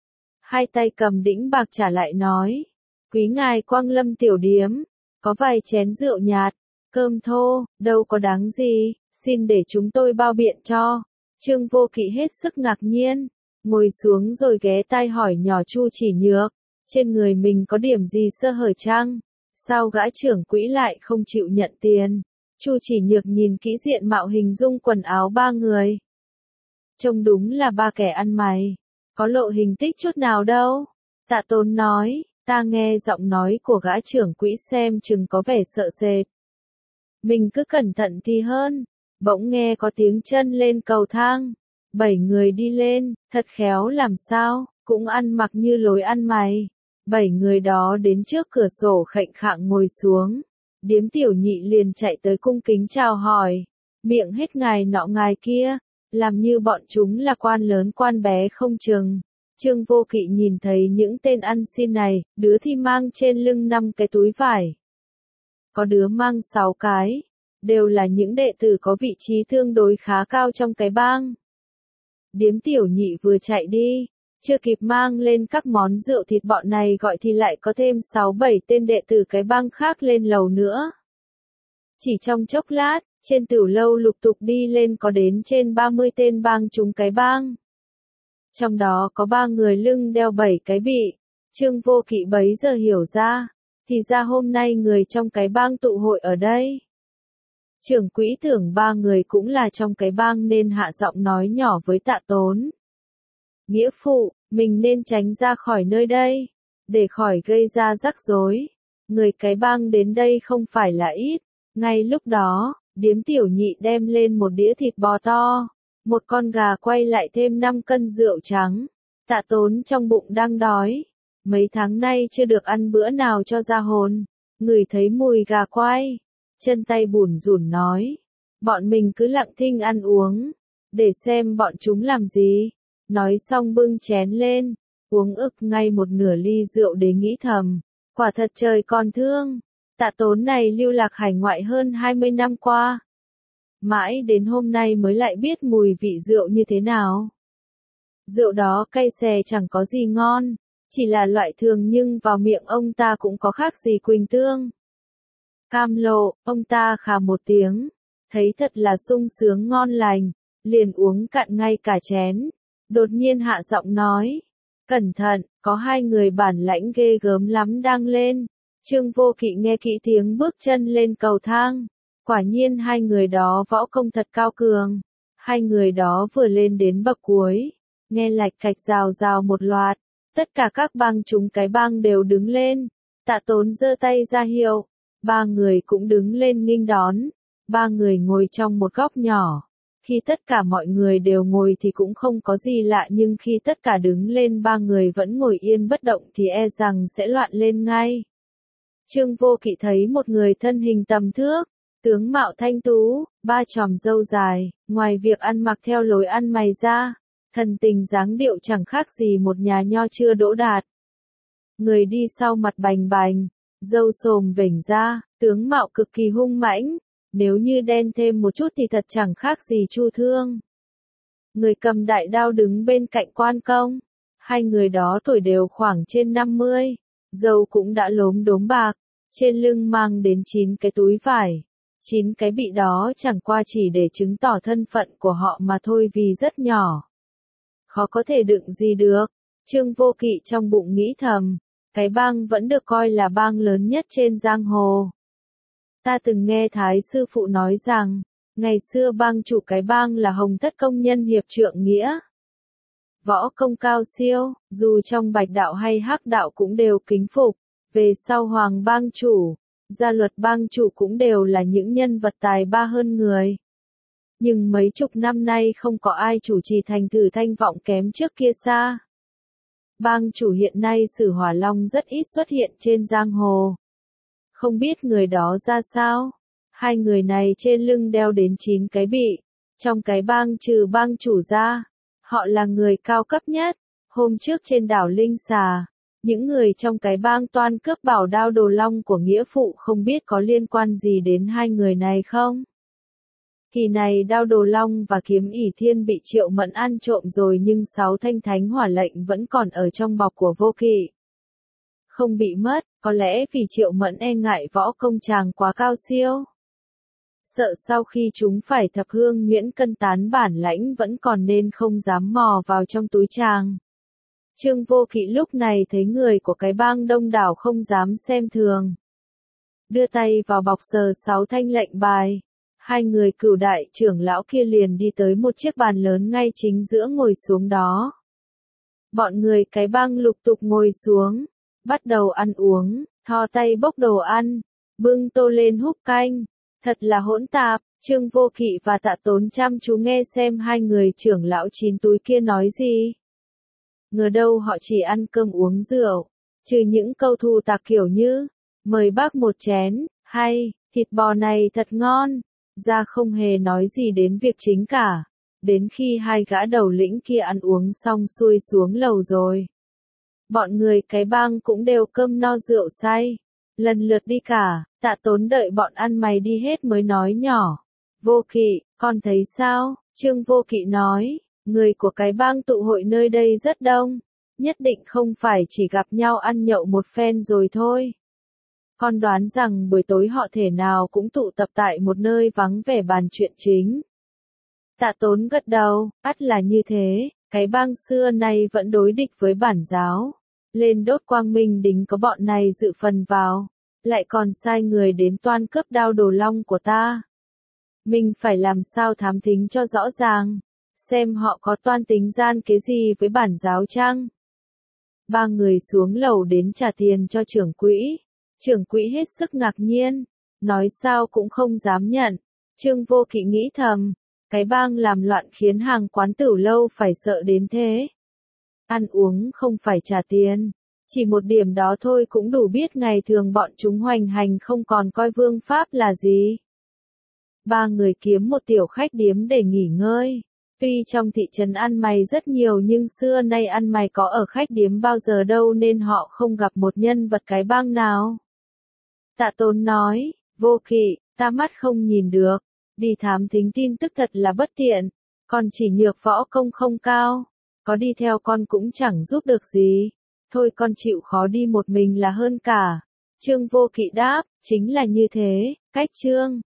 Hai tay cầm đĩnh bạc trả lại nói. Quý ngài quang lâm tiểu điếm, có vài chén rượu nhạt, cơm thô, đâu có đáng gì, xin để chúng tôi bao biện cho. Trương Vô Kỵ hết sức ngạc nhiên, ngồi xuống rồi ghé tai hỏi nhỏ Chu Chỉ Nhược, trên người mình có điểm gì sơ hở chăng? Sao gã trưởng quỹ lại không chịu nhận tiền? Chu Chỉ Nhược nhìn kỹ diện mạo hình dung quần áo ba người. Trông đúng là ba kẻ ăn mày, có lộ hình tích chút nào đâu. Tạ Tốn nói, ta nghe giọng nói của gã trưởng quỹ xem chừng có vẻ sợ sệt. Mình cứ cẩn thận thì hơn. Bỗng nghe có tiếng chân lên cầu thang. Bảy người đi lên, thật khéo làm sao, cũng ăn mặc như lối ăn mày. Bảy người đó đến trước cửa sổ khệnh khạng ngồi xuống. Điếm tiểu nhị liền chạy tới cung kính chào hỏi. Miệng hết ngài nọ ngài kia, làm như bọn chúng là quan lớn quan bé không chừng. Trương Vô Kỵ nhìn thấy những tên ăn xin này, đứa thì mang trên lưng năm cái túi vải. Có đứa mang sáu cái, đều là những đệ tử có vị trí tương đối khá cao trong cái bang. Điếm tiểu nhị vừa chạy đi, chưa kịp mang lên các món rượu thịt bọn này gọi thì lại có thêm sáu bảy tên đệ tử cái bang khác lên lầu nữa. Chỉ trong chốc lát, trên tửu lâu lục tục đi lên có đến trên ba mươi tên bang chúng cái bang. Trong đó có ba người lưng đeo bảy cái bị. Trương Vô Kỵ bấy giờ hiểu ra, thì ra hôm nay người trong cái bang tụ hội ở đây. Trưởng quỹ tưởng ba người cũng là trong cái bang nên hạ giọng nói nhỏ với Tạ Tốn. Nghĩa phụ, mình nên tránh ra khỏi nơi đây, để khỏi gây ra rắc rối. Người cái bang đến đây không phải là ít. Ngay lúc đó, điếm tiểu nhị đem lên một đĩa thịt bò to, một con gà quay lại thêm năm cân rượu trắng. Tạ Tốn trong bụng đang đói, mấy tháng nay chưa được ăn bữa nào cho ra hồn, ngửi thấy mùi gà quay, chân tay bủn rủn nói, bọn mình cứ lặng thinh ăn uống, để xem bọn chúng làm gì. Nói xong bưng chén lên, uống ực ngay một nửa ly rượu để nghĩ thầm, quả thật trời còn thương. Tạ Tốn này lưu lạc hải ngoại hơn hai mươi năm qua. Mãi đến hôm nay mới lại biết mùi vị rượu như thế nào. Rượu đó cay xè chẳng có gì ngon, chỉ là loại thường nhưng vào miệng ông ta cũng có khác gì quỳnh tương. Cam lộ, ông ta khà một tiếng, thấy thật là sung sướng ngon lành, liền uống cạn ngay cả chén. Đột nhiên hạ giọng nói, cẩn thận, có hai người bản lãnh ghê gớm lắm đang lên. Trương Vô Kỵ nghe kỹ tiếng bước chân lên cầu thang. Quả nhiên hai người đó võ công thật cao cường. Hai người đó vừa lên đến bậc cuối, nghe lạch cạch rào rào một loạt. Tất cả các bang chúng cái bang đều đứng lên. Tạ Tốn giơ tay ra hiệu. Ba người cũng đứng lên nghênh đón. Ba người ngồi trong một góc nhỏ. Khi tất cả mọi người đều ngồi thì cũng không có gì lạ, nhưng khi tất cả đứng lên ba người vẫn ngồi yên bất động thì e rằng sẽ loạn lên ngay. Trương Vô Kỵ thấy một người thân hình tầm thước, tướng mạo thanh tú, ba chòm râu dài, ngoài việc ăn mặc theo lối ăn mày ra, thần tình dáng điệu chẳng khác gì một nhà nho chưa đỗ đạt. Người đi sau mặt bành bành, râu xồm vểnh ra, tướng mạo cực kỳ hung mãnh, nếu như đen thêm một chút thì thật chẳng khác gì Chu Thương. Người cầm đại đao đứng bên cạnh quan công, hai người đó tuổi đều khoảng trên năm mươi, râu cũng đã lốm đốm bạc, trên lưng mang đến chín cái túi vải. Chín cái bị đó chẳng qua chỉ để chứng tỏ thân phận của họ mà thôi vì rất nhỏ. Khó có thể đựng gì được. Trương Vô Kỵ trong bụng nghĩ thầm, cái bang vẫn được coi là bang lớn nhất trên giang hồ. Ta từng nghe Thái sư phụ nói rằng, ngày xưa bang chủ cái bang là Hồng Thất công nhân hiệp trượng nghĩa. Võ công cao siêu, dù trong bạch đạo hay hắc đạo cũng đều kính phục. Về sau Hoàng bang chủ, Gia Luật bang chủ cũng đều là những nhân vật tài ba hơn người. Nhưng mấy chục năm nay không có ai chủ trì thành thử thanh vọng kém trước kia xa. Bang chủ hiện nay Sử Hỏa Long rất ít xuất hiện trên giang hồ. Không biết người đó ra sao? Hai người này trên lưng đeo đến chín cái bị. Trong cái bang trừ bang chủ ra, họ là người cao cấp nhất. Hôm trước trên đảo Linh Xà, những người trong cái bang toan cướp bảo đao Đồ Long của nghĩa phụ không biết có liên quan gì đến hai người này không? Kỳ này đao Đồ Long và kiếm ỷ thiên bị Triệu Mẫn ăn trộm rồi nhưng sáu thanh thánh hỏa lệnh vẫn còn ở trong bọc của Vô Kỵ. Không bị mất, có lẽ vì Triệu Mẫn e ngại võ công chàng quá cao siêu. Sợ sau khi chúng phải thập hương nhuyễn cân tán bản lãnh vẫn còn nên không dám mò vào trong túi chàng. Trương Vô Kỵ lúc này thấy người của cái bang đông đảo không dám xem thường. Đưa tay vào bọc sờ sáu thanh lệnh bài. Hai người cửu đại trưởng lão kia liền đi tới một chiếc bàn lớn ngay chính giữa ngồi xuống đó. Bọn người cái bang lục tục ngồi xuống, bắt đầu ăn uống, thò tay bốc đồ ăn, bưng tô lên húp canh. Thật là hỗn tạp, Trương Vô Kỵ và Tạ Tốn chăm chú nghe xem hai người trưởng lão chín túi kia nói gì. Ngờ đâu họ chỉ ăn cơm uống rượu, trừ những câu thu tạc kiểu như, mời bác một chén, hay, thịt bò này thật ngon, ra không hề nói gì đến việc chính cả. Đến khi hai gã đầu lĩnh kia ăn uống xong xuôi xuống lầu rồi. Bọn người cái bang cũng đều cơm no rượu say. Lần lượt đi cả, Tạ Tốn đợi bọn ăn mày đi hết mới nói nhỏ. Vô Kỵ, con thấy sao? Trương Vô Kỵ nói, người của cái bang tụ hội nơi đây rất đông. Nhất định không phải chỉ gặp nhau ăn nhậu một phen rồi thôi. Con đoán rằng buổi tối họ thể nào cũng tụ tập tại một nơi vắng vẻ bàn chuyện chính. Tạ Tốn gật đầu, ắt là như thế, cái bang xưa nay vẫn đối địch với bản giáo. Lên đốt quang minh đính có bọn này dự phần vào, lại còn sai người đến toan cướp đao Đồ Long của ta. Mình phải làm sao thám thính cho rõ ràng, xem họ có toan tính gian kế gì với bản giáo chăng. Ba người xuống lầu đến trả tiền cho trưởng quỹ. Trưởng quỹ hết sức ngạc nhiên, nói sao cũng không dám nhận. Trương Vô Kỵ nghĩ thầm, cái bang làm loạn khiến hàng quán tửu lâu phải sợ đến thế. Ăn uống không phải trả tiền, chỉ một điểm đó thôi cũng đủ biết ngày thường bọn chúng hoành hành không còn coi vương pháp là gì. Ba người kiếm một tiểu khách điếm để nghỉ ngơi. Tuy trong thị trấn ăn mày rất nhiều nhưng xưa nay ăn mày có ở khách điếm bao giờ đâu nên họ không gặp một nhân vật cái bang nào. Tạ Tốn nói, Vô Kỵ, ta mắt không nhìn được, đi thám thính tin tức thật là bất tiện, con chỉ nhược võ công không cao, có đi theo con cũng chẳng giúp được gì, thôi con chịu khó đi một mình là hơn cả. Trương Vô Kỵ đáp, chính là như thế, cách Trương